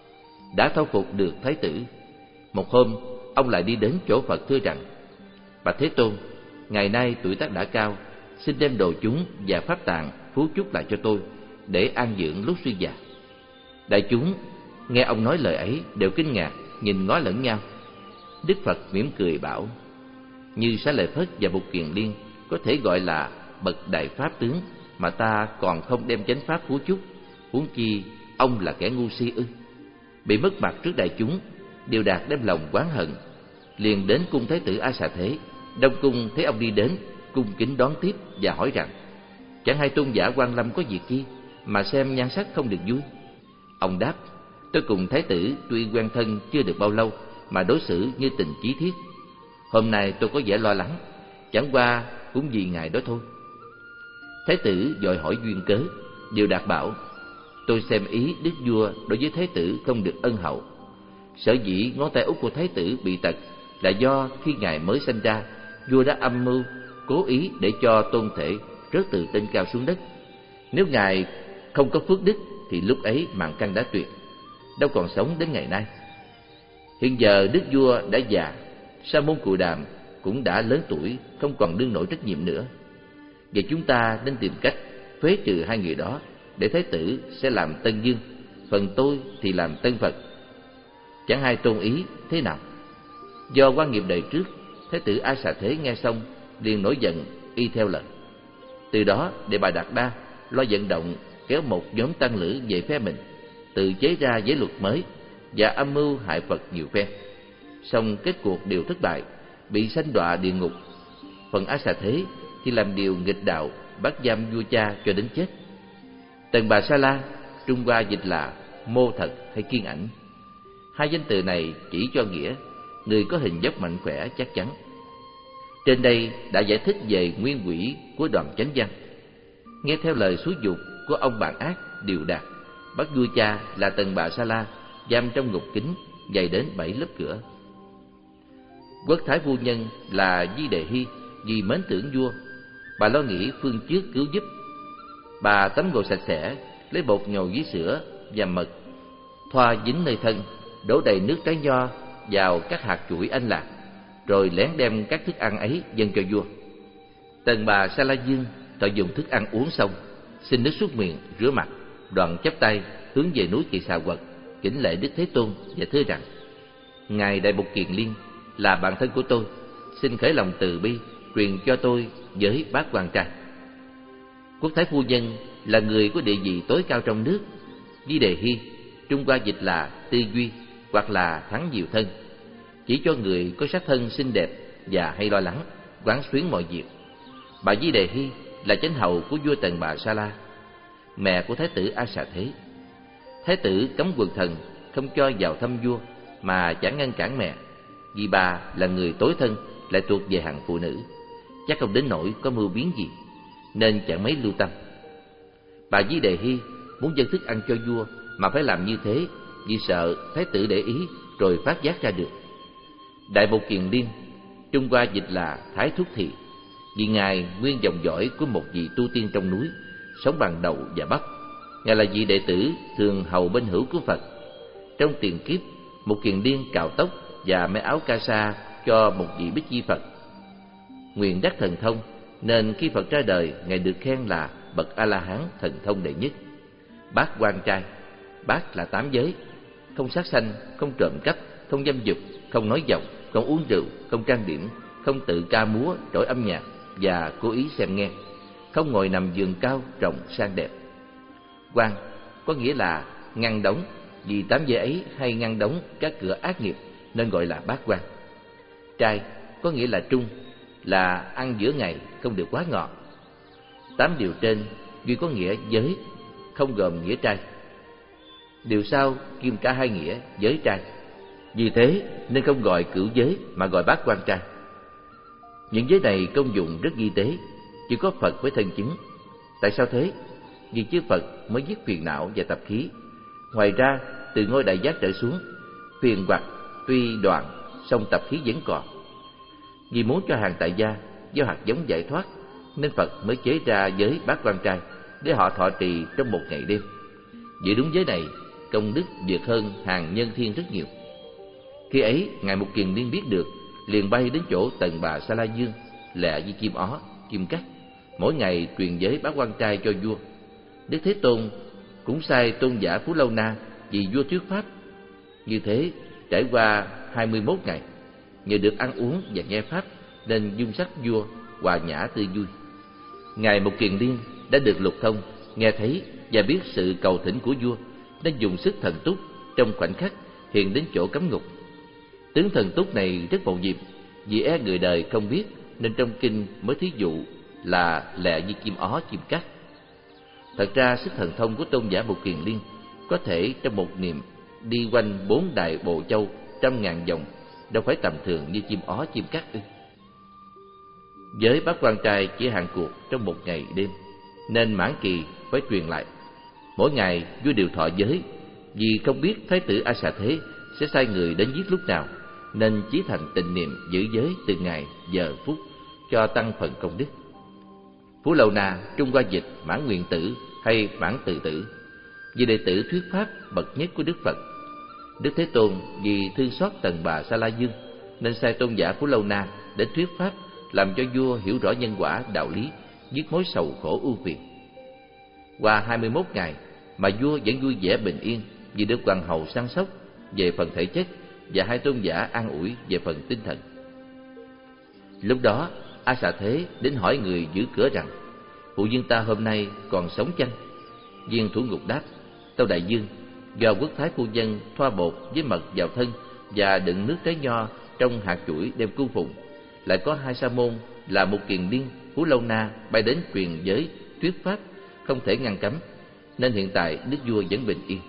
Đã thâu phục được Thái tử, một hôm ông lại đi đến chỗ Phật thưa rằng: Bạch Thế Tôn, ngày nay tuổi tác đã cao, xin đem đồ chúng và pháp tạng phú chúc lại cho tôi, để an dưỡng lúc suy già. Đại chúng nghe ông nói lời ấy đều kinh ngạc, nhìn ngó lẫn nhau. Đức Phật mỉm cười bảo: Như Xá Lợi Phất và Bụt Kiền Liên có thể gọi là bậc đại pháp tướng, mà ta còn không đem chánh pháp phú chúc, huống chi ông là kẻ ngu si ư? Bị mất mặt trước đại chúng, Điều Đạt đem lòng oán hận, liền đến cung Thái tử A Xà Thế. Đông cung thấy ông đi đến, cung kính đón tiếp và hỏi rằng: Chẳng hay tôn giả quan lâm có việc chi mà xem nhan sắc không được vui? Ông đáp: Tôi cùng Thái tử tuy quen thân chưa được bao lâu mà đối xử như tình chí thiết. Hôm nay tôi có vẻ lo lắng, chẳng qua cũng vì ngài đó thôi. Thái tử vội hỏi duyên cớ. Điều Đạt bảo: Tôi xem ý đức vua đối với Thái tử không được ân hậu. Sở dĩ ngón tay út của Thái tử bị tật là do khi ngài mới sinh ra, vua đã âm mưu cố ý để cho tôn thể rớt từ trên cao xuống đất. Nếu ngài không có phước đức thì lúc ấy mạng căn đã tuyệt, đâu còn sống đến ngày nay. Hiện giờ đức vua đã già, Sa môn Cù Đàm cũng đã lớn tuổi, không còn đương nổi trách nhiệm nữa. Vậy chúng ta nên tìm cách phế trừ hai người đó, để Thái tử sẽ làm tân dương, phần tôi thì làm tân Phật. Chẳng hay tôn ý thế nào? Do quan nghiệp đời trước, Thái tử A Xà Thế nghe xong liền nổi giận, y theo lời. Từ đó Đề Bà Đạt Đa lo vận động kéo một nhóm tăng lữ về phe mình, tự chế ra giới luật mới và âm mưu hại Phật nhiều phe. Song kết cuộc đều thất bại, bị sanh đọa địa ngục. Phần A Xà Thế thì làm điều nghịch đạo, bắt giam vua cha cho đến chết. Tần Bà Sa La, Trung Hoa dịch là mô thật hay kiên ảnh. Hai danh từ này chỉ cho nghĩa người có hình dốc mạnh khỏe chắc chắn. Trên đây đã giải thích về nguyên quỷ của đoạn chánh văn. Nghe theo lời xúi giục của ông bạn ác Điều Đạt, bắt vua cha là Tần Bà Sa La giam trong ngục kính dày đến bảy lớp cửa. Quốc thái phu nhân là Di Đề Hy vì mến tưởng vua, bà lo nghĩ phương trước cứu giúp. Bà tắm gội sạch sẽ, lấy bột nhồi với sữa và mật, thoa dính nơi thân, đổ đầy nước trái nho vào các hạt chuỗi anh lạc, rồi lén đem các thức ăn ấy dâng cho vua. Tần bà Sa La Dương thọ dùng thức ăn uống xong, xin nước súc miệng, rửa mặt, đoạn chắp tay hướng về núi Kỳ Xà Quật, kính lễ Đức Thế Tôn và thưa rằng: Ngài Đại Bộc Kiền Liên là bạn thân của tôi, xin khởi lòng từ bi truyền cho tôi với bát quan trai. Quốc thái phu nhân là người có địa vị tối cao trong nước. Di Đề Hy Trung Hoa dịch là Tư Duy hoặc là Thắng Diệu Thân, chỉ cho người có sắc thân xinh đẹp và hay lo lắng, quán xuyến mọi việc. Bà Di Đề Hy là chánh hầu của vua Tần Bà Sa La, mẹ của thái tử A Xà Thế. Thái tử cấm quần thần không cho vào thăm vua, mà chẳng ngăn cản mẹ, vì bà là người tối thân, lại thuộc về hạng phụ nữ, chắc không đến nỗi có mưu biến gì, nên chẳng mấy lưu tâm. Bà Di Đề Hy muốn dâng thức ăn cho vua mà phải làm như thế, vì sợ thái tử để ý rồi phát giác ra được. Đại Bộc Kiền Liên Trung Hoa dịch là Thái Thúc Thị, vì ngài nguyên dòng dõi của một vị tu tiên trong núi, sống bằng đậu và bắp. Ngài là vị đệ tử thường hầu bên hữu của Phật. Trong tiền kiếp, một Kiền Liên cạo tóc và may áo ca sa cho một vị Bích Chi Phật. Nguyện đắc thần thông, nên khi Phật ra đời, ngài được khen là bậc A La Hán thần thông đệ nhất. Bát quan trai, bát là tám giới: không sát sanh, không trộm cắp, không dâm dục, không nói dọc, không uống rượu, không trang điểm, không tự ca múa trỗi âm nhạc và cố ý xem nghe, không ngồi nằm giường cao rộng sang đẹp. Quan có nghĩa là ngăn đóng, vì tám giới ấy hay ngăn đóng các cửa ác nghiệp nên gọi là bát quan. Trai có nghĩa là trung, là ăn giữa ngày, không được quá ngọt. Tám điều trên duy có nghĩa giới, không gồm nghĩa trai. Điều sau kim cả hai nghĩa giới trai, vì thế nên không gọi cửu giới mà gọi bát quan trai. Những giới này công dụng rất vi tế, chỉ có Phật mới thân chứng. Tại sao thế? Vì chư Phật mới dứt phiền não và tập khí. Ngoài ra, từ ngôi đại giác trở xuống, phiền hoặc tuy đoạn, song tập khí vẫn còn. Vì muốn cho hàng tại gia do hạt giống giải thoát, nên Phật mới chế ra giới bát quan trai để họ thọ trì trong một ngày đêm. Giữ đúng giới này, công đức vượt hơn hàng nhân thiên rất nhiều. Khi ấy, ngài Một Kiền Liên biết được, liền bay đến chỗ Tần Bà Sa La Dương, lẹ với chim ó, chim cắt, mỗi ngày truyền giới bát quan trai cho vua. Đức Thế Tôn cũng sai tôn giả Phú Lâu Na vì vua thuyết pháp. Như thế, trải qua hai mươi mốt ngày, nhờ được ăn uống và nghe pháp, nên dung sắc vua hòa nhã tươi vui. Ngài Một Kiền Liên đã được lục thông, nghe thấy và biết sự cầu thỉnh của vua, nên dùng sức thần túc, trong khoảnh khắc hiện đến chỗ cấm ngục. Tướng thần túc này rất mầu nhiệm, vì e người đời không biết, nên trong kinh mới thí dụ là lẹ như chim ó chim cắt. Thật ra sức thần thông của tôn giả Một Kiền Liên có thể trong một niệm đi quanh bốn đại bộ châu trăm ngàn vòng, đâu phải tầm thường như chim ó chim cắt ư. Giới bát quan trai chỉ hạn cuộc trong một ngày đêm, nên mãn kỳ phải truyền lại. Mỗi ngày vua đều thọ giới, vì không biết thái tử A Xà Thế sẽ sai người đến giết lúc nào, nên chí thành tịnh niệm giữ giới từ ngày, giờ, phút, cho tăng phần công đức. Phú Lâu Na Trung Hoa dịch Mãn Nguyện Tử hay Mãn Từ Tử, vì đệ tử thuyết pháp bậc nhất của Đức Phật. Đức Thế Tôn vì thương xót Tần Bà Sa La Dương, nên sai tôn giả Phú Lâu Na đến thuyết pháp, làm cho vua hiểu rõ nhân quả đạo lý, dứt mối sầu khổ ưu phiền. Qua hai mươi mốt ngày mà vua vẫn vui vẻ bình yên, vì được hoàng hậu săn sóc về phần thể chất và hai tôn giả an ủi về phần tinh thần. Lúc đó A Xà Thế đến hỏi người giữ cửa rằng: phụ vương ta hôm nay còn sống chăng? Viên thủ ngục đáp: tâu đại vương, do quốc thái phu nhân thoa bột với mật vào thân và đựng nước trái nho trong hạt chuỗi đem cung phụng, lại có hai sa môn là Một Kiền Liên, Phú Lâu Na bay đến truyền giới thuyết pháp, không thể ngăn cấm, nên hiện tại đức vua vẫn bình yên.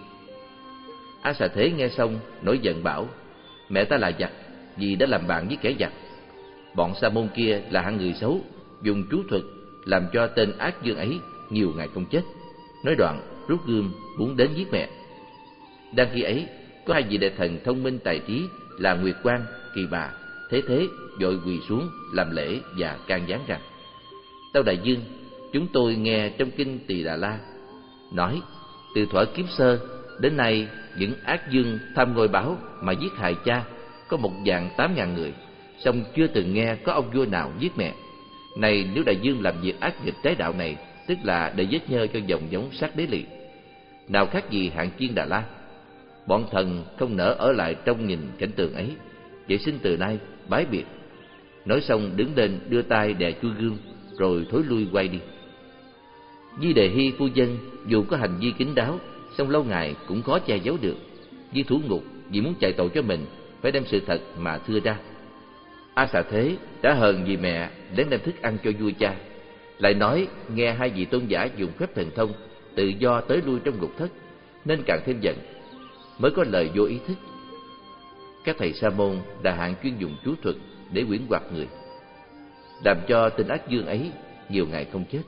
A Xà Thế nghe xong nổi giận bảo: mẹ ta là giặc, vì đã làm bạn với kẻ giặc. Bọn sa môn kia là hạng người xấu, dùng chú thuật làm cho tên ác dương ấy nhiều ngày không chết. Nói đoạn rút gươm muốn đến giết mẹ. Đang khi ấy, có hai vị đại thần thông minh tài trí là Nguyệt Quang, Kỳ Bà Thế thế vội quỳ xuống làm lễ và can gián rằng: Tâu đại dương, chúng tôi nghe trong kinh Tỳ Đà La nói, từ thuở kiếp sơ đến nay, những ác dương tham ngôi báo mà giết hại cha có một vạn tám ngàn người, song chưa từng nghe có ông vua nào giết mẹ. Này, nếu đại dương làm việc ác nghịch trái đạo này, tức là để vết nhơ cho dòng giống Sát Đế Lỵ, nào khác gì hạng chiên Đà La. Bọn thần không nỡ ở lại trong nhìn cảnh tượng ấy, vậy xin từ nay bái biệt. Nói xong đứng lên đưa tay đè chuôi gươm, rồi thối lui quay đi. Di Đề Hy phu nhân dù có hành vi kín đáo, song lâu ngày cũng khó che giấu được. Di thủ ngục vì muốn chạy tội cho mình, phải đem sự thật mà thưa ra. A Xà Thế đã hờn vì mẹ đến đem thức ăn cho vua cha, lại nói nghe hai vị tôn giả dùng phép thần thông tự do tới lui trong ngục thất, nên càng thêm giận, mới có lời vô ý thức. Các thầy sa môn là hạng chuyên dùng chú thuật để quyến hoặc người, làm cho tên ác dương ấy nhiều ngày không chết.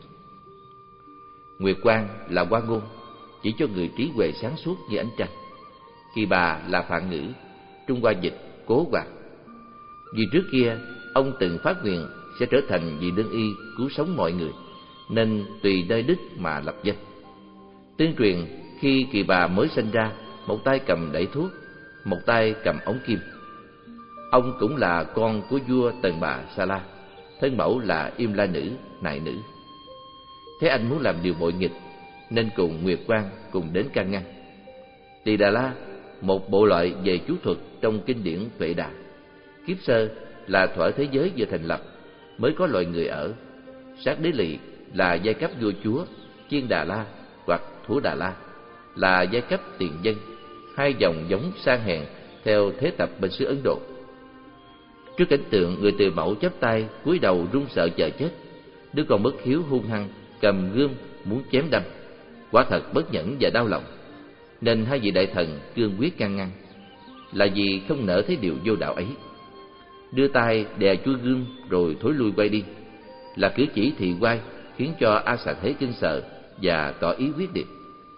Nguyệt Quang là Hoa Ngôn, chỉ cho người trí huệ sáng suốt như ánh trăng. Kỳ Bà là Phạn Ngữ, Trung Hoa dịch Cố Hoạt. Vì trước kia ông từng phát nguyện sẽ trở thành vị lương y cứu sống mọi người, nên tùy nơi đức mà lập danh. Tương truyền khi Kỳ Bà mới sinh ra, một tay cầm đẩy thuốc, một tay cầm ống kim. Ông cũng là con của vua Tần Bà Sa La, thân mẫu là Im La Nữ, Nại Nữ. Thế anh muốn làm điều bội nghịch, nên cùng Nguyệt Quang cùng đến can ngăn. Tỳ Đà La, một bộ loại về chú thuật trong kinh điển Tuệ Đà. Kiếp sơ là thuở thế giới vừa thành lập, mới có loài người ở. Sát Đế Lỵ là giai cấp vua chúa, Chiên Đà La hoặc Thủ Đà La là giai cấp tiền dân, hai dòng giống sang hèn theo thế tập bên xứ Ấn Độ. Trước cảnh tượng người từ mẫu chắp tay cúi đầu run sợ chờ chết, đứa con bất hiếu hung hăng cầm gươm muốn chém đâm, quả thật bất nhẫn và đau lòng, nên hai vị đại thần cương quyết can ngăn, là vì không nỡ thấy điều vô đạo ấy. Đưa tay đè chuôi gươm rồi thối lui quay đi, là cử chỉ thị oai khiến cho A Xà Thế kinh sợ và tỏ ý quyết liệt.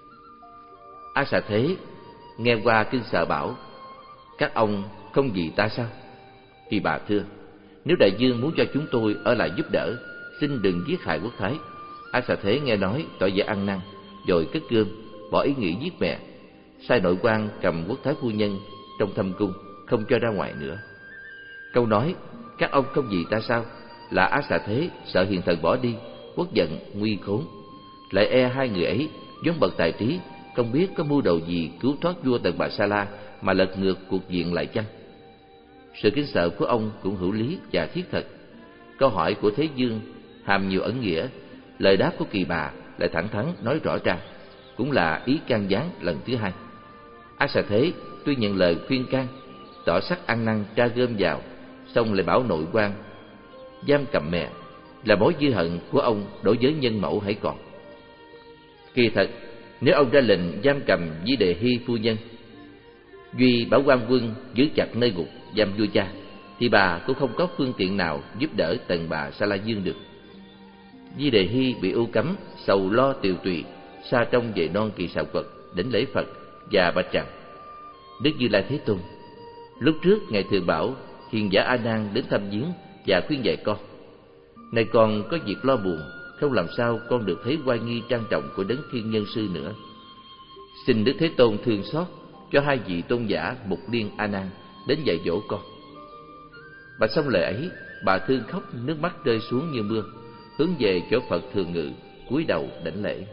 A Xà Thế nghe qua kinh sợ bảo: Các ông không vì ta sao? Kỳ Bà thưa: Nếu đại dương muốn cho chúng tôi ở lại giúp đỡ, xin đừng giết hại quốc thái. A Xà Thế nghe nói tỏ vẻ ăn năn, rồi cất gươm bỏ ý nghĩ giết mẹ, sai nội quan cầm quốc thái phu nhân trong thâm cung, không cho ra ngoài nữa. Câu nói các ông không vì ta sao là A Xà Thế sợ hiền thần bỏ đi, quốc giận nguy khốn, lại e hai người ấy vốn bậc tài trí, không biết có mưu đồ gì cứu thoát vua Tần Bà Sa La mà lật ngược cuộc diện lại chăng. Sự kính sợ của ông cũng hữu lý và thiết thực. Câu hỏi của Thế Dương hàm nhiều ẩn nghĩa, lời đáp của Kỳ Bà lại thẳng thắn nói rõ ra, cũng là ý can gián lần thứ hai. A Xà Thế tuy nhận lời khuyên can, tỏ sắc ăn năn tra gươm vào, xong lại bảo nội quan giam cầm mẹ, là mối dư hận của ông đối với nhân mẫu hãy còn. Kỳ thật, nếu ông ra lệnh giam cầm Di Đề Hy phu nhân, duy bảo quan quân giữ chặt nơi ngục giam vua cha, thì bà cũng không có phương tiện nào giúp đỡ Tần Bà Sa La Dương được. Di Đề Hy bị ưu cấm, sầu lo tiều tụy, xa trong về non Kỳ Xà Quật đến lễ Phật và bạch rằng: Đức Như Lai Thế Tôn, lúc trước ngài thường bảo hiền giả A Nan đến thăm viếng và khuyên dạy con. Nay con có việc lo buồn, không làm sao con được thấy oai nghi trang trọng của đấng thiên nhân sư nữa. Xin Đức Thế Tôn thương xót cho hai vị tôn giả Mục Liên A Nan đến dạy dỗ con. Bà xong lời ấy, bà thương khóc, nước mắt rơi xuống như mưa, hướng về chỗ Phật thường ngự, cúi đầu đảnh lễ.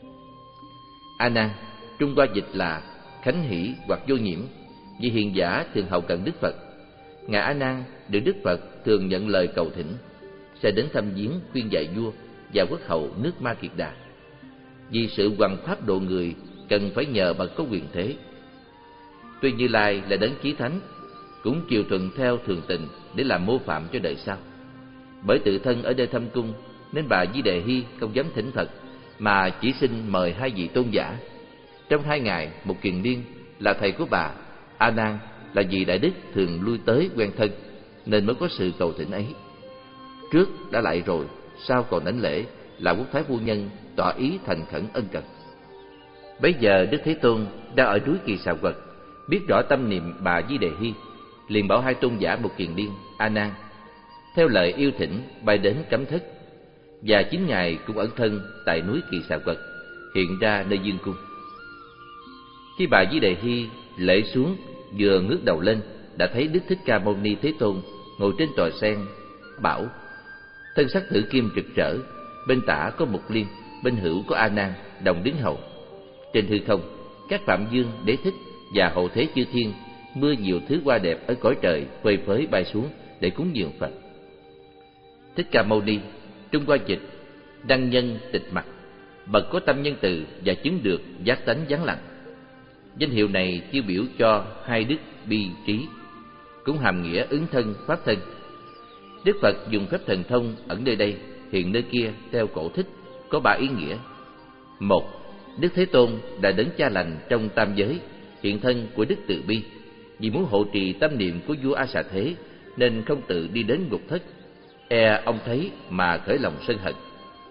A Nan, Trung Hoa dịch là Khánh Hỷ hoặc Vô Nhiễm, vì hiền giả thường hầu cận Đức Phật. Ngài A Nan được Đức Phật thường nhận lời cầu thỉnh, sẽ đến thăm viếng khuyên dạy vua và quốc hậu nước Ma Kiệt Đà. Vì sự hoằng pháp độ người cần phải nhờ bậc có quyền thế. Tuy Như Lai là đấng chí thánh, cũng chiều thuận theo thường tình để làm mô phạm cho đời sau. Bởi tự thân ở nơi thâm cung, nên bà Di Đề Hy không dám thỉnh Phật, mà chỉ xin mời hai vị tôn giả. Trong hai ngày, một Kiền Liên là thầy của bà, A Nan là vì đại đức thường lui tới quen thân, nên mới có sự cầu thỉnh ấy. Trước đã lại rồi, sau còn đảnh lễ, là quốc thái phu nhân tỏ ý thành khẩn ân cần. Bấy giờ Đức Thế Tôn đang ở núi Kỳ Xà Quật, biết rõ tâm niệm bà Di Đề Hy, liền bảo hai tôn giả một Kiền Liên A Nan, theo lời yêu thỉnh bay đến cấm thất, và chính Ngài cũng ẩn thân tại núi Kỳ Xà Quật, hiện ra nơi dương cung. Khi bà Di Đề Hy lễ xuống, vừa ngước đầu lên đã thấy Đức Thích Ca Mâu Ni Thế Tôn ngồi trên tòa sen, bảo: thân sắc tử kim rực rỡ, bên tả có Mục Liên, bên hữu có A Nan đồng đứng hầu. Trên hư không, các Phạm Dương, Đế Thích và hậu thế chư thiên mưa nhiều thứ hoa đẹp ở cõi trời phơi phới bay xuống để cúng dường Phật. Thích Ca Mâu Ni, Trung Hoa dịch: đăng nhân tịch mặt, bậc có tâm nhân từ và chứng được giác tánh vắng lặng. Danh hiệu này tiêu biểu cho hai đức bi trí, cũng hàm nghĩa ứng thân pháp thân. Đức Phật dùng phép thần thông ẩn nơi đây, hiện nơi kia theo cổ thích, có ba ý nghĩa. Một, Đức Thế Tôn đã đấng cha lành trong tam giới, hiện thân của đức từ bi, vì muốn hộ trì tâm niệm của vua A Xà Thế nên không tự đi đến ngục thất, e ông thấy mà khởi lòng sân hận.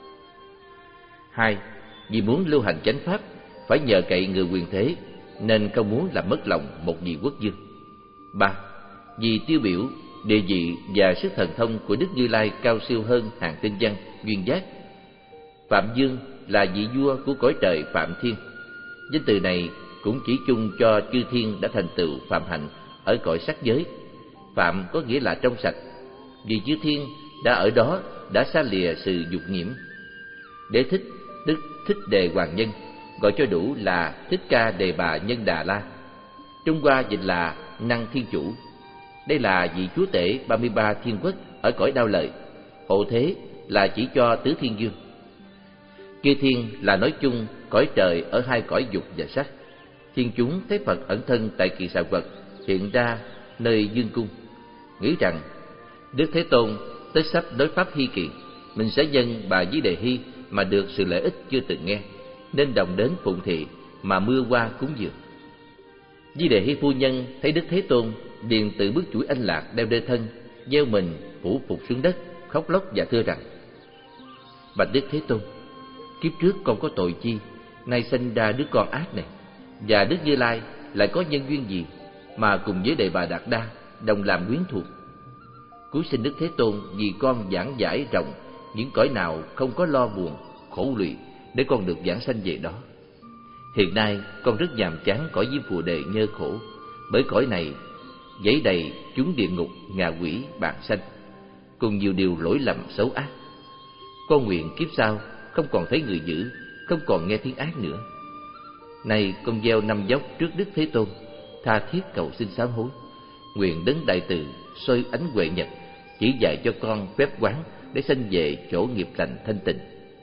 Hai, vì muốn lưu hành chánh pháp phải nhờ cậy người quyền thế nên không muốn làm mất lòng một vị quốc vương. Ba, vì tiêu biểu địa vị và sức thần thông của Đức Như Lai cao siêu hơn hàng tinh văn duyên giác. Phạm Dương là vị vua của cõi trời Phạm Thiên. Danh từ này cũng chỉ chung cho chư thiên đã thành tựu phạm hạnh ở cõi sắc giới. Phạm có nghĩa là trong sạch, vì chư thiên đã ở đó đã xa lìa sự dục nhiễm. Đế Thích, Đức Thích Đề Hoàng Nhân, gọi cho đủ là Thích Ca Đề Bà Nhân Đà La. Trung Hoa dịch là Năng Thiên Chủ. Đây là vị chúa tể ba mươi ba thiên quốc ở cõi Đao Lợi. Hộ thế là chỉ cho tứ thiên vương. Chư thiên là nói chung cõi trời ở hai cõi dục và sắc. Thiên chúng thấy Phật ẩn thân tại Kỳ Xà Quật, hiện ra nơi dương cung, nghĩ rằng Đức Thế Tôn tới sắp đối pháp hy kỳ, mình sẽ dâng bà Di Đề Hy mà được sự lợi ích chưa từng nghe, nên đồng đến phụng thị mà mưa hoa cúng dường. Di Đề Hy phu nhân thấy Đức Thế Tôn liền tự bước chuỗi anh lạc đeo đê thân, gieo mình phủ phục xuống đất, khóc lóc và thưa rằng: bạch Đức Thế Tôn, kiếp trước con có tội chi, nay sinh ra đứa con ác này, và Đức Như Lai lại có nhân duyên gì mà cùng với Đề Bà Đạt Đa đồng làm quyến thuộc. Cúi xin Đức Thế Tôn vì con giảng giải rộng những cõi nào không có lo buồn, khổ lụy, để con được giảng sanh về đó. Hiện nay con rất nhàm chán cõi Diêm Phù Đề nhơ khổ, bởi cõi này dẫy đầy chúng địa ngục, ngạ quỷ, bạc sanh, cùng nhiều điều lỗi lầm xấu ác. Con nguyện kiếp sau không còn thấy người dữ, không còn nghe tiếng ác nữa. Nay con gieo năm dốc trước Đức Thế Tôn, tha thiết cầu xin sám hối. Nguyện đấng đại từ soi ánh huệ nhật, chỉ dạy cho con phép quán để sanh về chỗ nghiệp lành thanh tịnh.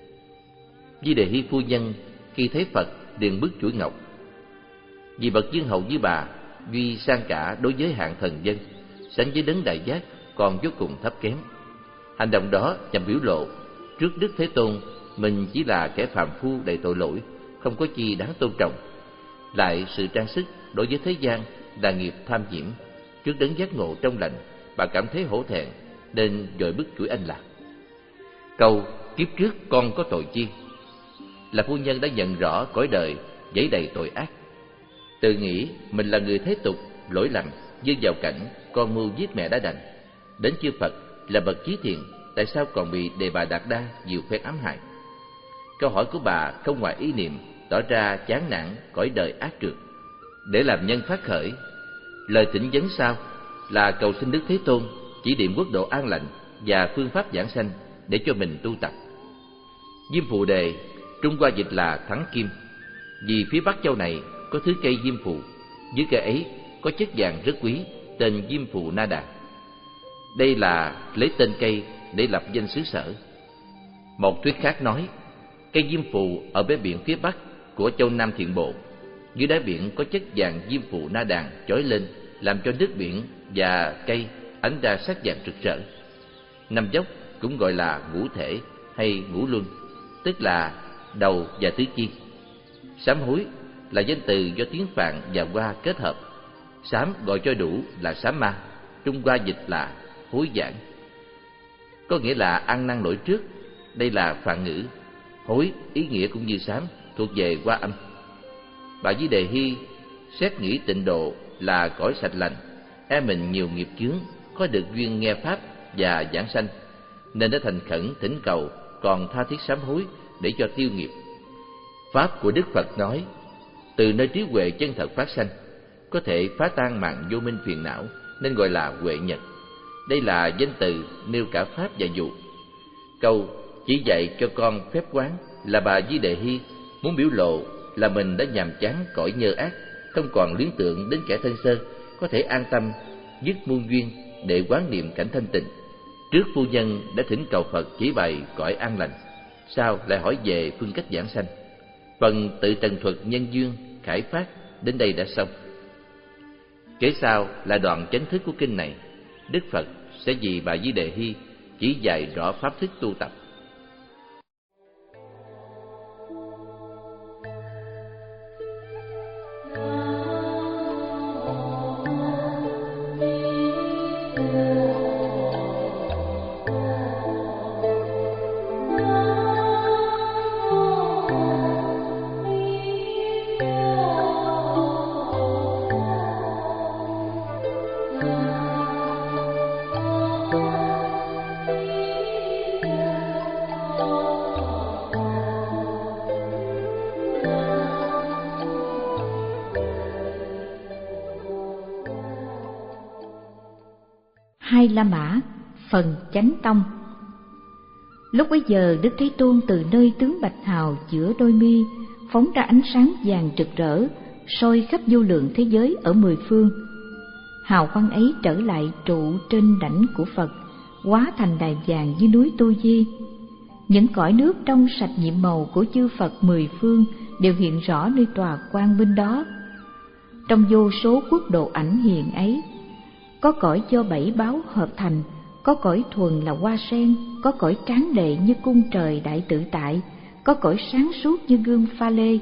Di Đề Hy phu nhân khi thấy Phật liền bước chuỗi ngọc. Vì bậc dương hầu như bà duy sang cả đối với hạng thần dân, sánh với đấng đại giác còn vô cùng thấp kém. Hành động đó nhằm biểu lộ trước Đức Thế Tôn mình chỉ là kẻ phàm phu đầy tội lỗi, không có chi đáng tôn trọng. Lại sự trang sức đối với thế gian là nghiệp tham nhiễm, trước đấng giác ngộ trong lành, bà cảm thấy hổ thẹn nên vội bức chuỗi anh lạc. Câu kiếp trước con có tội chi là phu nhân đã nhận rõ cõi đời dẫy đầy tội ác, tự nghĩ mình là người thế tục lỗi lầm, rơi vào cảnh con mưu giết mẹ đã đành. Đến chư Phật là bậc chí thiện, tại sao còn bị Đề Bà Đạt Đa nhiều phen ám hại? Câu hỏi của bà không ngoài ý niệm tỏ ra chán nản cõi đời ác trượt. Để làm nhân phát khởi, lời thỉnh vấn sau là cầu xin Đức Thế Tôn chỉ điểm quốc độ an lành và phương pháp giảng sanh để cho mình tu tập. Diêm Phù Đề, Trung Hoa dịch là Thắng Kim, vì phía Bắc châu này có thứ cây diêm phù, dưới cây ấy có chất vàng rất quý, tên Diêm Phù Na Đà. Đây là lấy tên cây để lập danh xứ sở. Một thuyết khác nói, cây diêm phù ở bãi biển phía Bắc của châu Nam Thiện Bộ, dưới đáy biển có chất vàng Diêm Phù Na Đàn chói lên, làm cho nước biển và cây ánh ra sắc vàng rực rỡ. Năm dốc cũng gọi là ngũ thể hay ngũ luân, tức là đầu và tứ chi. Sám hối là danh từ do tiếng Phạn và Hoa kết hợp. Sám gọi cho đủ là sám ma, Trung Hoa dịch là hối giảng, có nghĩa là ăn năn lỗi trước. Đây là Phạn ngữ. Hối ý nghĩa cũng như sám, thuộc về Hoa âm. Bà Di Đề Hy xét nghĩ tịnh độ là cõi sạch lành, e mình nhiều nghiệp chướng có được duyên nghe pháp và giảng sanh, nên đã thành khẩn thỉnh cầu, còn tha thiết sám hối để cho tiêu nghiệp. Pháp của Đức Phật nói, từ nơi trí huệ chân thật phát sanh, có thể phá tan mạng vô minh phiền não, nên gọi là huệ nhật. Đây là danh từ nêu cả pháp và dụ. Câu chỉ dạy cho con phép quán là bà Di Đề Hy muốn biểu lộ là mình đã nhàm chán cõi nhơ ác, không còn luyến tưởng đến kẻ thân sơ, có thể an tâm dứt muôn duyên để quán niệm cảnh thanh tịnh. Trước phu nhân đã thỉnh cầu Phật chỉ bày cõi an lành, sau lại hỏi về phương cách giảng sanh. Phần tự trần thuật nhân duyên khải phát đến đây đã xong. Kế sau là đoạn chánh thức của kinh này. Đức Phật sẽ vì bà Di Đề Hy chỉ dạy rõ pháp thức tu tập. Hai La Mã, phần Chánh Tông. Lúc bấy giờ Đức Thế Tôn từ nơi tướng bạch hào giữa đôi mi phóng ra ánh sáng vàng rực rỡ, soi khắp vô lượng thế giới ở mười phương. Hào quang ấy trở lại trụ trên đảnh của Phật, hóa thành đài vàng như núi Tu Di. Những cõi nước trong sạch nhiệm màu của chư Phật mười phương đều hiện rõ nơi tòa quang minh đó. Trong vô số quốc độ ảnh hiện ấy, có cõi do bảy báo hợp thành, có cõi thuần là hoa sen, có cõi tráng lệ như cung trời đại tự tại, có cõi sáng suốt như gương pha lê.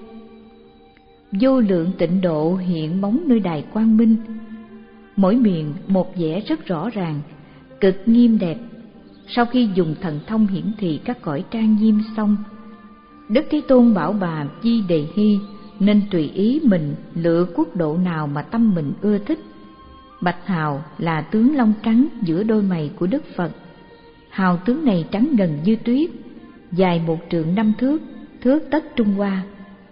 Vô lượng tịnh độ hiện bóng nơi đài quang minh, mỗi miền một vẻ rất rõ ràng, cực nghiêm đẹp. Sau khi dùng thần thông hiển thị các cõi trang nghiêm xong, Đức Thế Tôn bảo bà Di Đề Hy nên tùy ý mình lựa quốc độ nào mà tâm mình ưa thích. Bạch hào là tướng lông trắng giữa đôi mày của Đức Phật. Hào tướng này trắng ngần như tuyết, dài một trượng năm thước, thước tất Trung Hoa.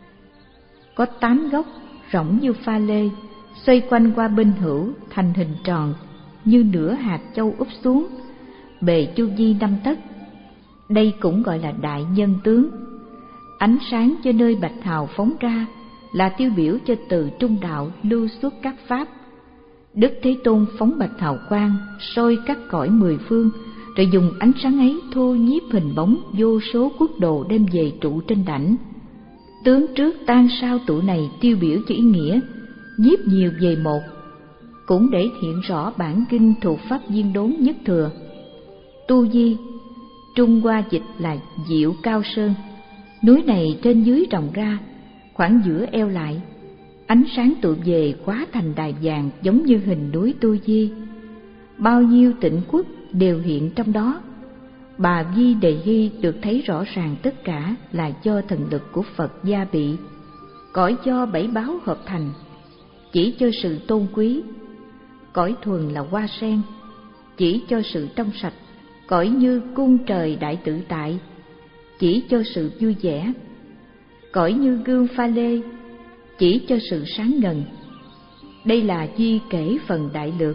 Có tám góc, rỗng như pha lê, xoay quanh qua bên hữu thành hình tròn như nửa hạt châu úp xuống, bề chu vi năm tấc. Đây cũng gọi là đại nhân tướng. Ánh sáng cho nơi bạch hào phóng ra là tiêu biểu cho từ trung đạo lưu xuất các pháp. Đức Thế Tôn phóng bạch hào quang soi các cõi mười phương, rồi dùng ánh sáng ấy thu nhiếp hình bóng vô số quốc độ đem về trụ trên đảnh. Tướng trước tan sau tụ này tiêu biểu cho ý nghĩa nhiếp nhiều về một, cũng để hiện rõ bản kinh thuộc pháp viên đốn nhất thừa. Tu Di, Trung Hoa dịch là Diệu Cao Sơn. Núi này trên dưới rộng ra, khoảng giữa eo lại, ánh sáng tụ về hóa thành đài vàng giống như hình núi Tu Di. Bao nhiêu tịnh quốc đều hiện trong đó. Bà Di Đề Hy được thấy rõ ràng tất cả là do thần lực của Phật gia bị. Cõi do bảy báo hợp thành, chỉ cho sự tôn quý. Cõi thuần là hoa sen, chỉ cho sự trong sạch. Cõi như cung trời đại tự tại, chỉ cho sự vui vẻ. Cõi như gương pha lê, chỉ cho sự sáng ngần. Đây là Di kể phần đại lược.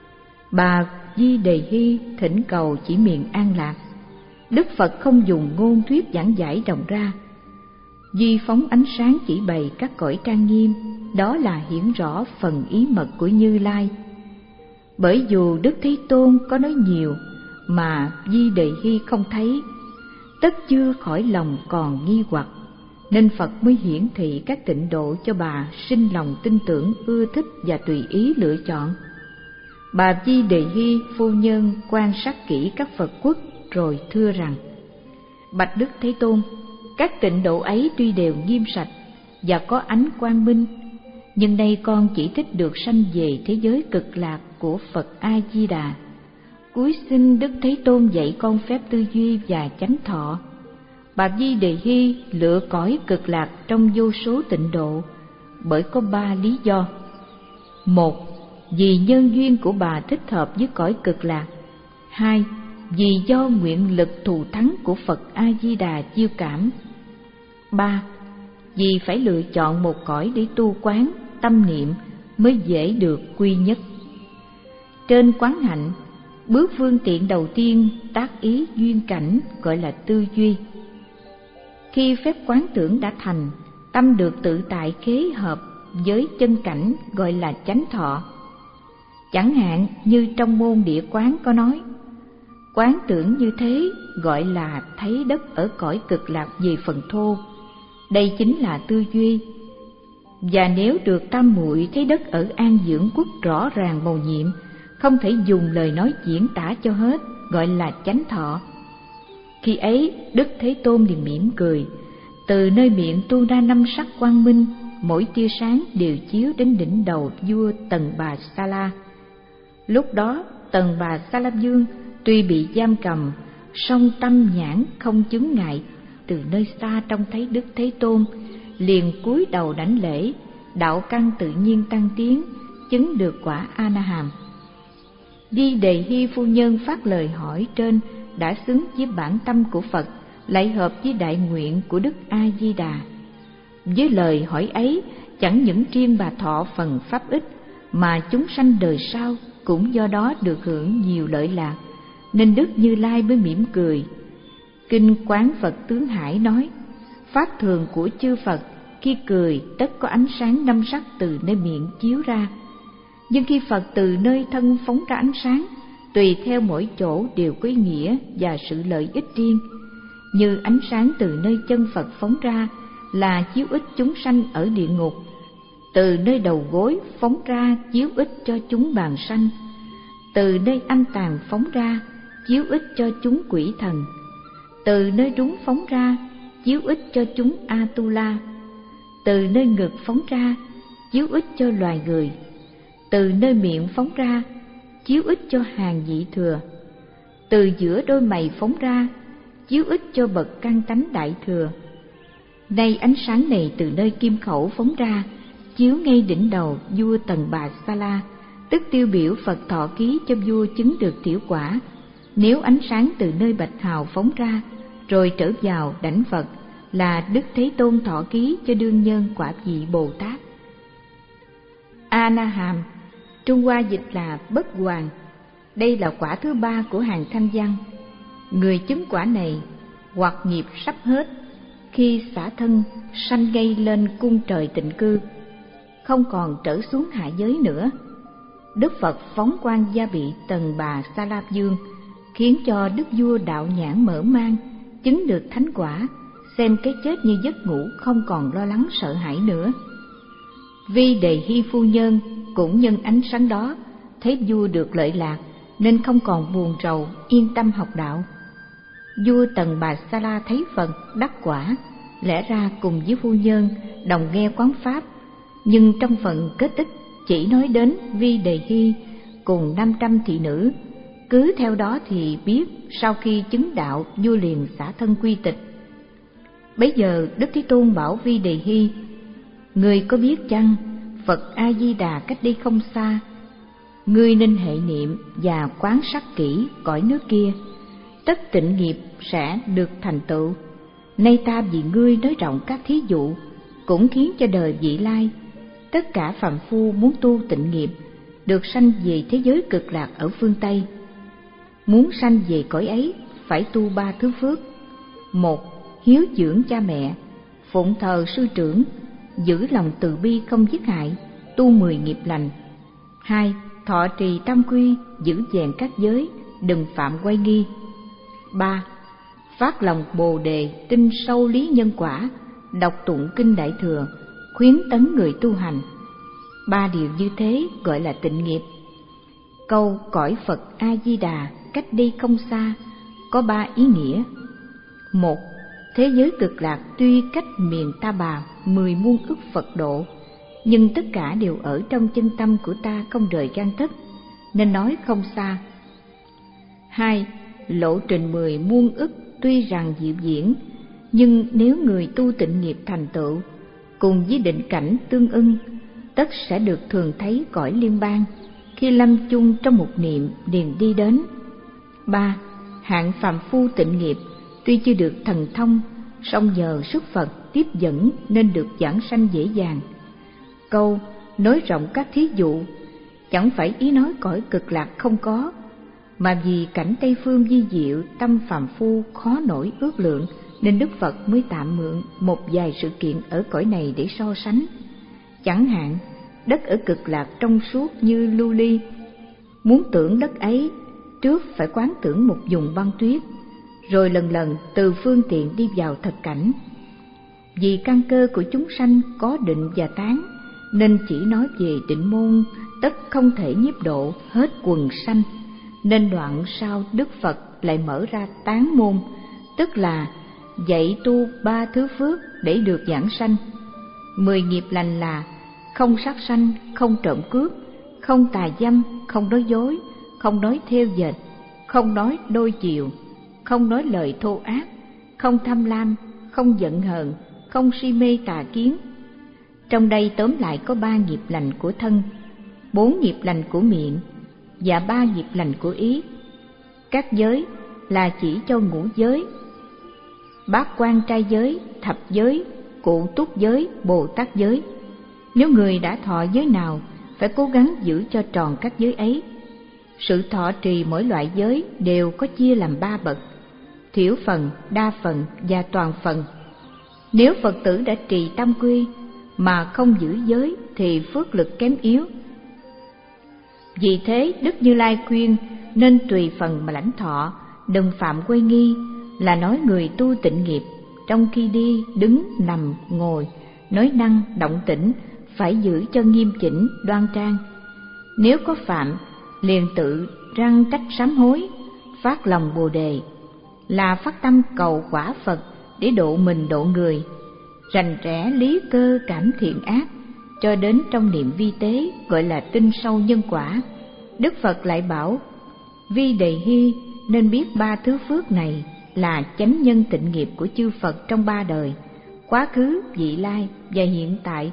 Bà Di Đề Hy thỉnh cầu chỉ miền an lạc. Đức Phật không dùng ngôn thuyết giảng giải rộng ra. Di phóng ánh sáng chỉ bày các cõi trang nghiêm, đó là hiển rõ phần ý mật của Như Lai. Bởi dù Đức Thế Tôn có nói nhiều mà Di Đề Hy không thấy, tất chưa khỏi lòng còn nghi hoặc, nên Phật mới hiển thị các tịnh độ cho bà sinh lòng tin tưởng, ưa thích và tùy ý lựa chọn. Bà Di Đề Hy phu nhân quan sát kỹ các Phật quốc rồi thưa rằng: Bạch Đức Thế Tôn, các tịnh độ ấy tuy đều nghiêm sạch và có ánh quang minh, nhưng nay con chỉ thích được sanh về thế giới cực lạc của Phật A Di Đà. Cúi xin Đức Thế Tôn dạy con phép tư duy và chánh thọ. Bà Di Đề Hy lựa cõi cực lạc trong vô số tịnh độ bởi có ba lý do. Một vì nhân duyên của bà thích hợp với cõi cực lạc. Hai, vì do nguyện lực thù thắng của Phật A Di Đà chiêu cảm. Ba, vì phải lựa chọn một cõi để tu quán tâm niệm mới dễ được quy nhất. Trên quán hạnh, bước phương tiện đầu tiên tác ý duyên cảnh gọi là tư duy. Khi phép quán tưởng đã thành, tâm được tự tại khế hợp với chân cảnh gọi là chánh thọ. Chẳng hạn như trong môn địa quán có nói, quán tưởng như thế gọi là thấy đất ở cõi cực lạc về phần thô. Đây chính là tư duy. Và nếu được tam muội thấy đất ở An Dưỡng Quốc rõ ràng mầu nhiệm, không thể dùng lời nói diễn tả cho hết, gọi là chánh thọ. Khi ấy Đức Thế Tôn liền mỉm cười, từ nơi miệng tuôn ra năm sắc quang minh, mỗi tia sáng đều chiếu đến đỉnh đầu vua Tần Bà Sa La. Lúc đó Tần Bà Sa La Vương tuy bị giam cầm, song tâm nhãn không chướng ngại, từ nơi xa trông thấy Đức Thế Tôn, liền cúi đầu đảnh lễ, đạo căn tự nhiên tăng tiến, chứng được quả A Na Hàm. Di Đề Hy phu nhân phát lời hỏi trên đã xứng với bản tâm của Phật, lại hợp với đại nguyện của Đức A Di Đà. Với lời hỏi ấy, chẳng những riêng bà thọ phần pháp ích, mà chúng sanh đời sau cũng do đó được hưởng nhiều lợi lạc, nên Đức Như Lai mới mỉm cười. Kinh Quán Phật Tướng Hải nói, pháp thường của chư Phật khi cười tất có ánh sáng năm sắc từ nơi miệng chiếu ra. Nhưng khi Phật từ nơi thân phóng ra ánh sáng, tùy theo mỗi chỗ đều có ý nghĩa và sự lợi ích riêng. Như ánh sáng từ nơi chân Phật phóng ra là chiếu ích chúng sanh ở địa ngục, từ nơi đầu gối phóng ra chiếu ích cho chúng bàn sanh, từ nơi anh tàn phóng ra chiếu ích cho chúng quỷ thần, từ nơi rúng phóng ra chiếu ích cho chúng Atula, từ nơi ngực phóng ra chiếu ích cho loài người, từ nơi miệng phóng ra chiếu ích cho hàng vị thừa, từ giữa đôi mày phóng ra chiếu ích cho bậc căn tánh đại thừa. Nay ánh sáng này từ nơi kim khẩu phóng ra chiếu ngay đỉnh đầu vua Tần Bà Sa La, tức tiêu biểu Phật thọ ký cho vua chứng được tiểu quả. Nếu ánh sáng từ nơi bạch hào phóng ra rồi trở vào đảnh Phật, là Đức Thế Tôn thọ ký cho đương nhân quả vị Bồ Tát. A Na Hàm, Trung Hoa dịch là bất hoàn. Đây là quả thứ ba của hàng thanh văn. Người chứng quả này hoặc nghiệp sắp hết, khi xả thân sanh gây lên cung trời tịnh cư, không còn trở xuống hạ giới nữa. Đức Phật phóng quang gia bị Tần Bà Sa La Vương, khiến cho đức vua đạo nhãn mở mang, chứng được thánh quả, xem cái chết như giấc ngủ, không còn lo lắng sợ hãi nữa. Vi Đề Hy phu nhân cũng nhân ánh sáng đó thấy vua được lợi lạc, nên không còn buồn rầu, yên tâm học đạo. Vua Tần Bà Sa La thấy Phật đắc quả, lẽ ra cùng với phu nhân đồng nghe quán pháp, nhưng trong phần kết ích chỉ nói đến Vi Đề Hy cùng năm trăm thị nữ. Cứ theo đó thì biết sau khi chứng đạo, vua liền xả thân quy tịch. Bấy giờ Đức Thế Tôn bảo Vi Đề Hy, người có biết chăng Phật A Di Đà cách đây không xa, ngươi nên hệ niệm và quán sát kỹ cõi nước kia, tất tịnh nghiệp sẽ được thành tựu. Nay ta vì ngươi nói rộng các thí dụ, cũng khiến cho đời vị lai tất cả phàm phu muốn tu tịnh nghiệp được sanh về thế giới cực lạc ở phương Tây. Muốn sanh về cõi ấy phải tu ba thứ phước: một, hiếu dưỡng cha mẹ, phụng thờ sư trưởng, giữ lòng từ bi không giết hại, tu mười nghiệp lành. Hai, thọ trì tam quy, giữ vẹn các giới, đừng phạm quay nghi. Ba, phát lòng bồ đề, tin sâu lý nhân quả, đọc tụng kinh Đại Thừa, khuyến tấn người tu hành. Ba điều như thế gọi là tịnh nghiệp. Câu cõi Phật A Di Đà cách đi không xa có ba ý nghĩa. Một, thế giới cực lạc tuy cách miền Ta Bà mười muôn ức Phật độ, nhưng tất cả đều ở trong chân tâm của ta, không rời gan tấc, nên nói không xa. Hai, lộ trình mười muôn ức tuy rằng diệu diễn, nhưng nếu người tu tịnh nghiệp thành tựu cùng với định cảnh tương ưng, tất sẽ được thường thấy cõi liên bang, khi lâm chung trong một niệm liền đi đến. Ba. Hạng phàm phu tịnh nghiệp tuy chưa được thần thông, song nhờ sức Phật tiếp dẫn nên được giảng sanh dễ dàng. Câu nối rộng các thí dụ chẳng phải ý nói cõi cực lạc không có, mà vì cảnh Tây phương vi diệu, tâm phàm phu khó nổi ước lượng, nên Đức Phật mới tạm mượn một vài sự kiện ở cõi này để so sánh. Chẳng hạn, đất ở cực lạc trong suốt như lưu ly, muốn tưởng đất ấy, trước phải quán tưởng một vùng băng tuyết, rồi lần lần từ phương tiện đi vào thật cảnh. Vì căn cơ của chúng sanh có định và tán, nên chỉ nói về định môn, tất không thể nhiếp độ hết quần sanh. Nên đoạn sau Đức Phật lại mở ra tán môn, tức là dạy tu ba thứ phước để được giảng sanh. Mười nghiệp lành là không sát sanh, không trộm cướp, không tà dâm, không nói dối, không nói thêu dệt, không nói đôi chiều, không nói lời thô ác, không tham lam, không giận hờn, không si mê tà kiến. Trong đây tóm lại có ba nghiệp lành của thân, bốn nghiệp lành của miệng và ba nghiệp lành của ý. Các giới là chỉ cho ngũ giới, bát quan trai giới, thập giới, cụ túc giới, bồ tát giới. Nếu người đã thọ giới nào, phải cố gắng giữ cho tròn các giới ấy. Sự thọ trì mỗi loại giới đều có chia làm ba bậc: thiểu phần, đa phần và toàn phần. Nếu Phật tử đã trì tam quy mà không giữ giới thì phước lực kém yếu. Vì thế Đức Như Lai khuyên nên tùy phần mà lãnh thọ, đừng phạm quay nghi, là nói người tu tịnh nghiệp trong khi đi, đứng, nằm, ngồi, nói năng, động tĩnh phải giữ cho nghiêm chỉnh, đoan trang. Nếu có phạm, liền tự răng trách sám hối, phát lòng Bồ Đề, là phát tâm cầu quả Phật để độ mình độ người, rành rẽ lý cơ cảm thiện ác, cho đến trong niệm vi tế gọi là tin sâu nhân quả. Đức Phật lại bảo Vi Đề Hy nên biết ba thứ phước này là chánh nhân tịnh nghiệp của chư Phật trong ba đời, quá khứ, vị lai và hiện tại.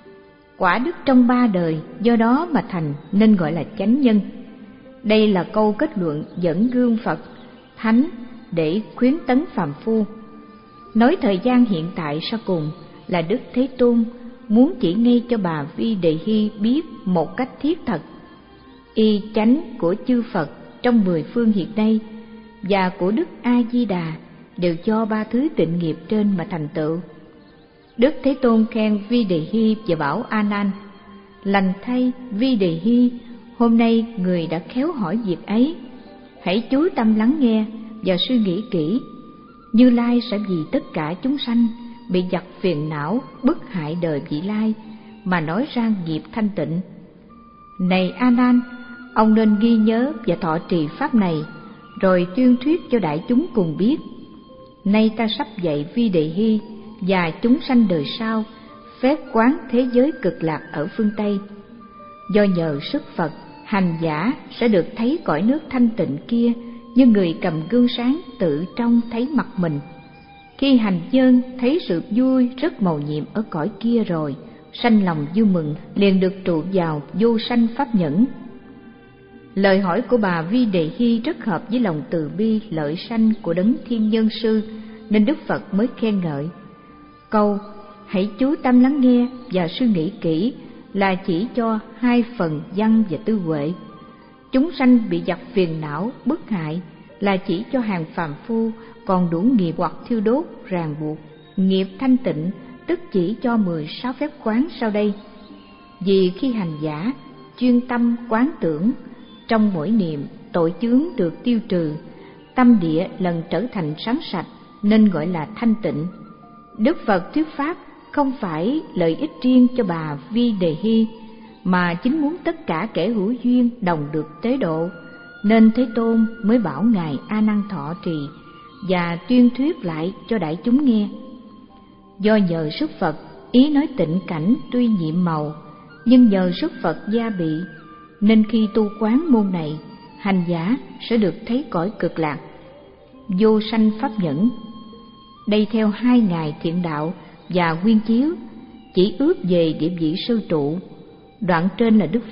Quả đức trong ba đời do đó mà thành nên gọi là chánh nhân. Đây là câu kết luận dẫn gương Phật thánh để khuyến tấn phàm phu. Nói thời gian hiện tại sau cùng là Đức Thế Tôn muốn chỉ ngay cho bà Vi Đề Hy biết một cách thiết thật y chánh của chư Phật trong mười phương hiện nay và của Đức A Di Đà đều do ba thứ tịnh nghiệp trên mà thành tựu. Đức Thế Tôn khen Vi Đề Hy và bảo A Nan: lành thay Vi Đề Hy, hôm nay người đã khéo hỏi việc ấy, hãy chú tâm lắng nghe và suy nghĩ kỹ. Như Lai sẽ vì tất cả chúng sanh bị giặc phiền não bức hại đời vị lai mà nói ra nghiệp thanh tịnh. Này A Nan, ông nên ghi nhớ và thọ trì pháp này, rồi tuyên thuyết cho đại chúng cùng biết. Nay ta sắp dạy Vi Đề Hy và chúng sanh đời sau phép quán thế giới cực lạc ở phương Tây. Do nhờ sức Phật, hành giả sẽ được thấy cõi nước thanh tịnh kia như người cầm gương sáng tự trong thấy mặt mình. Khi hành nhân thấy sự vui rất mầu nhiệm ở cõi kia rồi, sanh lòng vui mừng, liền được trụ vào vô sanh pháp nhẫn. Lời hỏi của bà Vi Đề Hy rất hợp với lòng từ bi lợi sanh của Đấng Thiên Nhân Sư, nên Đức Phật mới khen ngợi. Câu hãy chú tâm lắng nghe và suy nghĩ kỹ là chỉ cho hai phần văn và tư huệ. Chúng sanh bị giặc phiền não bức hại là chỉ cho hàng phàm phu còn đủ nghiệp hoặc thiêu đốt ràng buộc. Nghiệp thanh tịnh tức chỉ cho mười sáu phép quán sau đây. Vì khi hành giả chuyên tâm quán tưởng, trong mỗi niệm tội chướng được tiêu trừ, tâm địa lần trở thành sáng sạch nên gọi là thanh tịnh. Đức Phật thuyết pháp không phải lợi ích riêng cho bà Vi Đề Hy, mà chính muốn tất cả kẻ hữu duyên đồng được tế độ, nên Thế Tôn mới bảo ngài A Nan thọ trì và tuyên thuyết lại cho đại chúng nghe. Do nhờ sức Phật, ý nói tịnh cảnh tuy nhiệm màu, nhưng nhờ sức Phật gia bị, nên khi tu quán môn này, hành giả sẽ được thấy cõi cực lạc, vô sanh pháp nhẫn. Đây theo hai ngài Thiện Đạo và Nguyên Chiếu chỉ ước về địa vị sư trụ. Đoạn trên là Đức Phật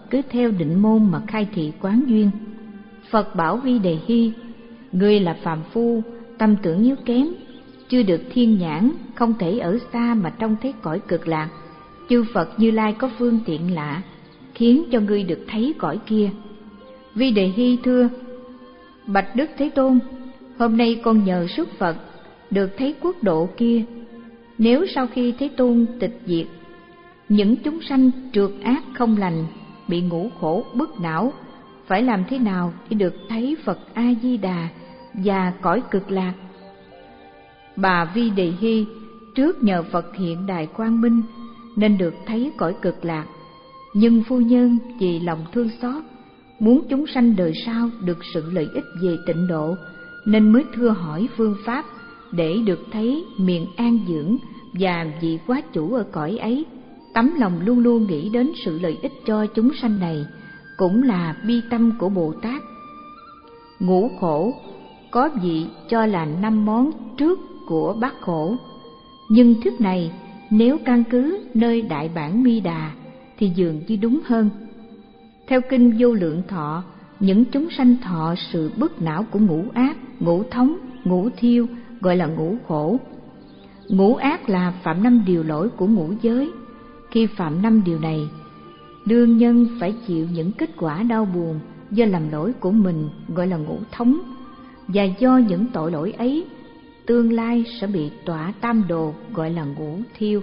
cứ theo định môn mà khai thị quán duyên. Phật bảo Vi Đề Hy: ngươi là phàm phu, tâm tưởng yếu kém, chưa được thiên nhãn, không thể ở xa mà trông thấy cõi cực lạc. Chư Phật Như Lai có phương tiện lạ, khiến cho ngươi được thấy cõi kia. Vi Đề Hy thưa: bạch Đức Thế Tôn, hôm nay con nhờ sức Phật được thấy quốc độ kia. Nếu sau khi Thế Tôn tịch diệt, những chúng sanh trượt ác không lành, bị ngũ khổ bức não, phải làm thế nào để được thấy Phật A Di Đà và cõi cực lạc? Bà Vi Đề Hy trước nhờ Phật hiện đài quang minh nên được thấy cõi cực lạc, nhưng phu nhân vì lòng thương xót, muốn chúng sanh đời sau được sự lợi ích về tịnh độ, nên mới thưa hỏi phương pháp để được thấy miền an dưỡng và vị quá chủ ở cõi ấy. Tấm lòng luôn luôn nghĩ đến sự lợi ích cho chúng sanh này cũng là bi tâm của Bồ Tát. Ngũ khổ có vị cho là năm món trước của bát khổ, nhưng thuyết này nếu căn cứ nơi Đại Bản Mi Đà thì dường như đúng hơn. Theo kinh Vô Lượng Thọ, những chúng sanh thọ sự bức não của ngũ ác, ngũ thống, ngũ thiêu gọi là ngũ khổ. Ngũ ác là phạm năm điều lỗi của ngũ giới. Khi phạm năm điều này, đương nhân phải chịu những kết quả đau buồn do làm lỗi của mình gọi là ngũ thống, và do những tội lỗi ấy tương lai sẽ bị tọa tam đồ gọi là ngũ thiêu.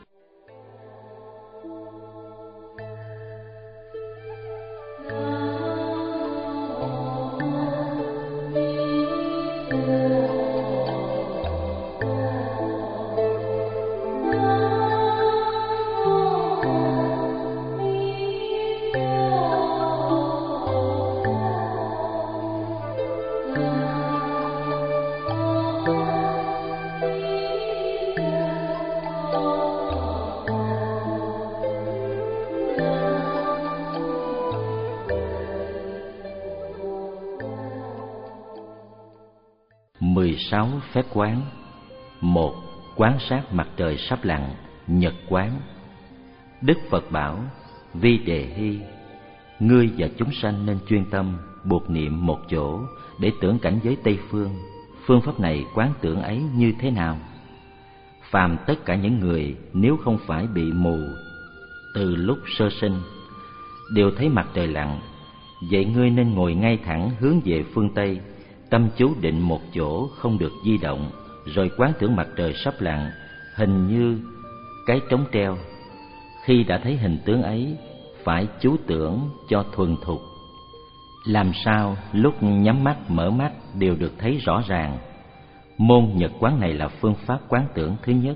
mười sáu phép quán. Một. Quán sát mặt trời sắp lặn, nhật quán. Đức Phật bảo: Vi Đề Hy, ngươi và chúng sanh nên chuyên tâm buộc niệm một chỗ để tưởng cảnh giới Tây Phương. Phương pháp này quán tưởng ấy như thế nào? Phàm tất cả những người nếu không phải bị mù từ lúc sơ sinh đều thấy mặt trời lặn, vậy ngươi nên ngồi ngay thẳng hướng về phương Tây, tâm chú định một chỗ không được di động, rồi quán tưởng mặt trời sắp lặn hình như cái trống treo. Khi đã thấy hình tướng ấy, phải chú tưởng cho thuần thục, làm sao lúc nhắm mắt mở mắt đều được thấy rõ ràng. Môn nhật quán này là phương pháp quán tưởng thứ nhất.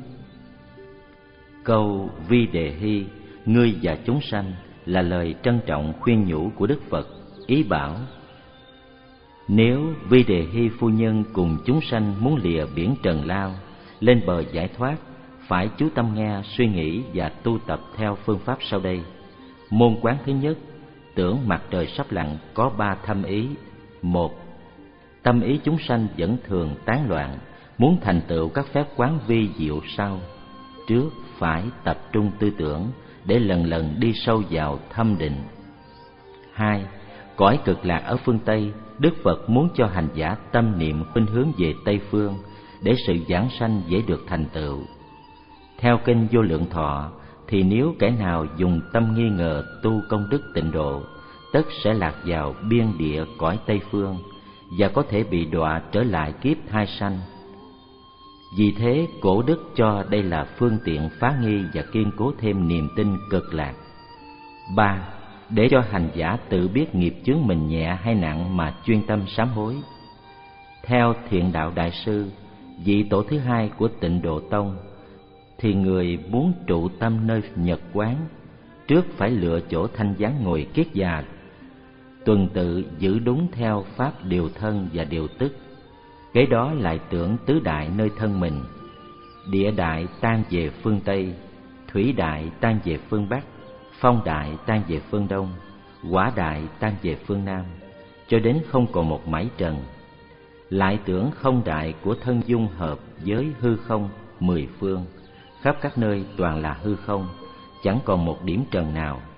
Câu Vi Đề Hy, ngươi và chúng sanh là lời trân trọng khuyên nhủ của Đức Phật, ý bảo nếu Vi Đề Hy phu nhân cùng chúng sanh muốn lìa biển trần lao lên bờ giải thoát, phải chú tâm nghe, suy nghĩ và tu tập theo phương pháp sau đây. Môn quán thứ nhất, tưởng mặt trời sắp lặn, có ba thâm ý. Một. Tâm ý chúng sanh vẫn thường tán loạn, muốn thành tựu các phép quán vi diệu sau. Trước phải tập trung tư tưởng để lần lần đi sâu vào thâm định. Hai. Cõi cực lạc ở phương Tây, Đức Phật muốn cho hành giả tâm niệm khuynh hướng về Tây Phương để sự giảng sanh dễ được thành tựu. Theo kinh Vô Lượng Thọ thì nếu kẻ nào dùng tâm nghi ngờ tu công đức tịnh độ, tất sẽ lạc vào biên địa cõi Tây Phương và có thể bị đọa trở lại kiếp thai sanh. Vì thế cổ đức cho đây là phương tiện phá nghi và kiên cố thêm niềm tin cực lạc. Ba. Để cho hành giả tự biết nghiệp chướng mình nhẹ hay nặng mà chuyên tâm sám hối. Theo Thiện Đạo Đại Sư, vị tổ thứ hai của Tịnh Độ Tông, thì người muốn trụ tâm nơi nhật quán, trước phải lựa chỗ thanh vắng ngồi kiết già, tuần tự giữ đúng theo pháp điều thân và điều tức. Kế đó lại tưởng tứ đại nơi thân mình: địa đại tan về phương Tây, thủy đại tan về phương Bắc, phong đại tan về phương Đông, hỏa đại tan về phương Nam, cho đến không còn một mảy trần. Lại tưởng không đại của thân dung hợp với hư không mười phương, khắp các nơi toàn là hư không, chẳng còn một điểm trần nào.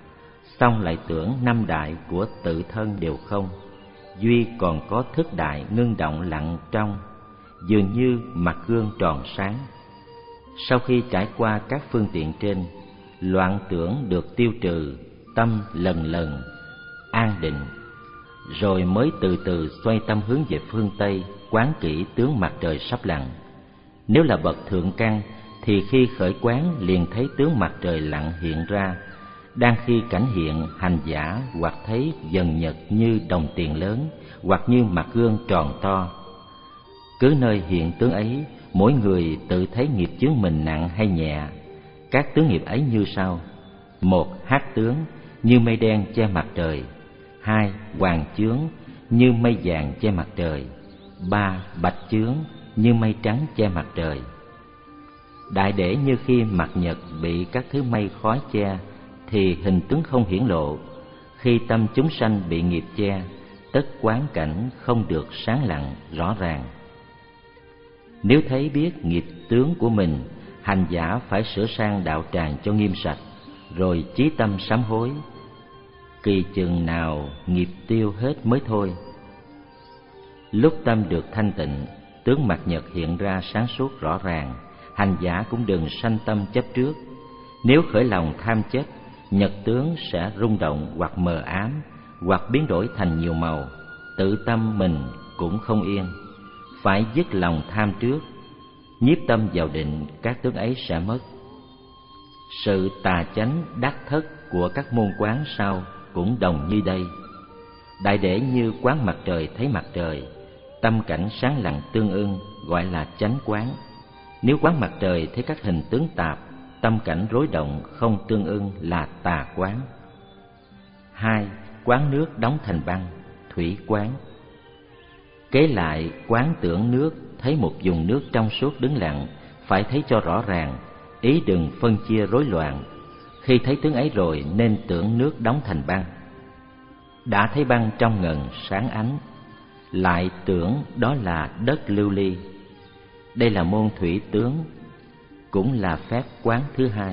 xong lại tưởng năm đại của tự thân đều không, duy còn có thức đại ngưng động lặng trong, dường như mặt gương tròn sáng. Sau khi trải qua các phương tiện trên, loạn tưởng được tiêu trừ, tâm lần lần an định, rồi mới từ từ xoay tâm hướng về phương Tây, quán kỹ tướng mặt trời sắp lặn. Nếu là bậc thượng căn thì khi khởi quán liền thấy tướng mặt trời lặn hiện ra. Đang khi cảnh hiện, hành giả hoặc thấy dần nhật như đồng tiền lớn, hoặc như mặt gương tròn to. Cứ nơi hiện tướng ấy, mỗi người tự thấy nghiệp chướng mình nặng hay nhẹ. Các tướng nghiệp ấy như sau: một, hắc tướng như mây đen che mặt trời. Hai, hoàng chướng như mây vàng che mặt trời. Ba, bạch chướng như mây trắng che mặt trời. Đại để như khi mặt nhật bị các thứ mây khói che thì hình tướng không hiển lộ. Khi tâm chúng sanh bị nghiệp che, tất quán cảnh không được sáng lặng rõ ràng. Nếu thấy biết nghiệp tướng của mình, hành giả phải sửa sang đạo tràng cho nghiêm sạch, rồi chí tâm sám hối. Kỳ chừng nào nghiệp tiêu hết mới thôi. Lúc tâm được thanh tịnh, tướng mặt nhật hiện ra sáng suốt rõ ràng, hành giả cũng đừng sanh tâm chấp trước. Nếu khởi lòng tham chấp, nhật tướng sẽ rung động hoặc mờ ám, hoặc biến đổi thành nhiều màu, tự tâm mình cũng không yên. Phải dứt lòng tham trước, nhiếp tâm vào định, các tướng ấy sẽ mất. Sự tà chánh đắc thất của các môn quán sau cũng đồng như đây. Đại để như quán mặt trời thấy mặt trời, tâm cảnh sáng lặng tương ưng, gọi là chánh quán. Nếu quán mặt trời thấy các hình tướng tạp, tâm cảnh rối động không tương ưng là tà quán. Hai, quán nước đóng thành băng, thủy quán. Kế lại quán tưởng nước, thấy một vùng nước trong suốt đứng lặng, phải thấy cho rõ ràng, ý đừng phân chia rối loạn. Khi thấy tướng ấy rồi nên tưởng nước đóng thành băng. Đã thấy băng trong ngần sáng ánh, lại tưởng đó là đất lưu ly. Đây là môn thủy tướng, cũng là phép quán thứ hai.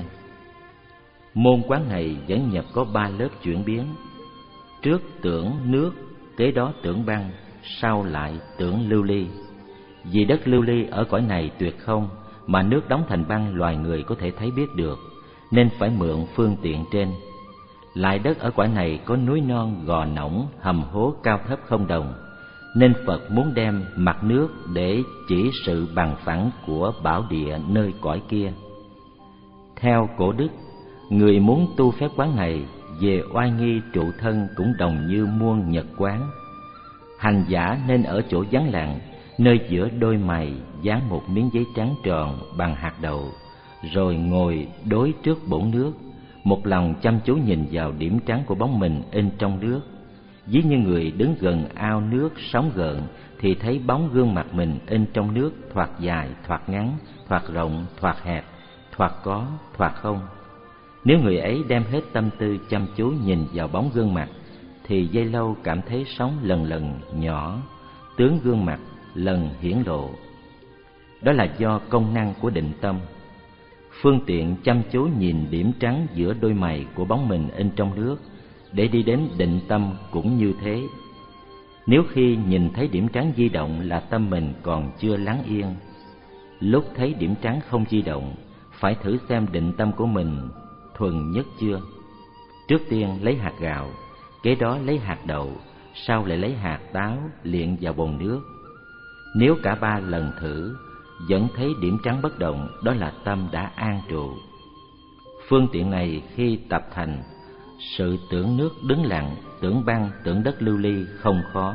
Môn quán này vẫn nhập có ba lớp chuyển biến: trước tưởng nước, kế đó tưởng băng, sau lại tưởng lưu ly. Vì đất lưu ly ở cõi này tuyệt không, mà nước đóng thành băng loài người có thể thấy biết được, nên phải mượn phương tiện trên. Lại đất ở cõi này có núi non, gò nõng, hầm hố cao thấp không đồng, nên Phật muốn đem mặt nước để chỉ sự bằng phẳng của bảo địa nơi cõi kia. Theo cổ đức, người muốn tu phép quán này về oai nghi trụ thân cũng đồng như muôn nhật quán. Hành giả nên ở chỗ vắng lặng, nơi giữa đôi mày dán một miếng giấy trắng tròn bằng hạt đậu, rồi ngồi đối trước bồn nước, một lòng chăm chú nhìn vào điểm trắng của bóng mình in trong nước. Ví như người đứng gần ao nước sóng gợn thì thấy bóng gương mặt mình in trong nước, thoạt dài, thoạt ngắn, thoạt rộng, thoạt hẹp, thoạt có, thoạt không. Nếu người ấy đem hết tâm tư chăm chú nhìn vào bóng gương mặt thì giây lâu cảm thấy sóng lần lần nhỏ, tướng gương mặt lần hiển lộ. Đó là do công năng của định tâm. Phương tiện chăm chú nhìn điểm trắng giữa đôi mày của bóng mình in trong nước để đi đến định tâm cũng như thế. Nếu khi nhìn thấy điểm trắng di động là tâm mình còn chưa lắng yên. Lúc thấy điểm trắng không di động, phải thử xem định tâm của mình thuần nhất chưa. Trước tiên lấy hạt gạo, kế đó lấy hạt đậu, sau lại lấy hạt táo luyện vào bồn nước. Nếu cả ba lần thử vẫn thấy điểm trắng bất động, đó là tâm đã an trụ. Phương tiện này khi tập thành, sự tưởng nước đứng lặng, tưởng băng, tưởng đất lưu ly không khó.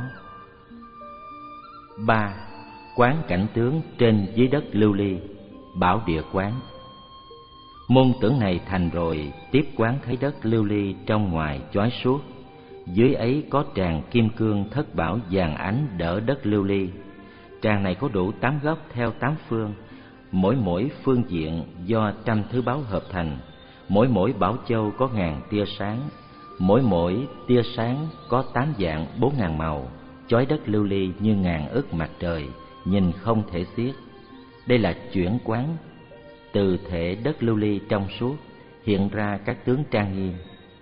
Ba, quán cảnh tướng trên dưới đất lưu ly, bảo địa quán. Môn tưởng này thành rồi, tiếp quán thấy đất lưu ly trong ngoài chói suốt, dưới ấy có tràng kim cương thất bảo vàng ánh đỡ đất lưu ly. Tràng này có đủ tám góc theo tám phương, mỗi mỗi phương diện do trăm thứ báu hợp thành. Mỗi mỗi bảo châu có ngàn tia sáng, mỗi mỗi tia sáng có tám dạng bốn ngàn màu, chói đất lưu ly như ngàn ức mặt trời, nhìn không thể xiết. Đây là chuyển quán. Từ thể đất lưu ly trong suốt hiện ra các tướng trang nghiêm.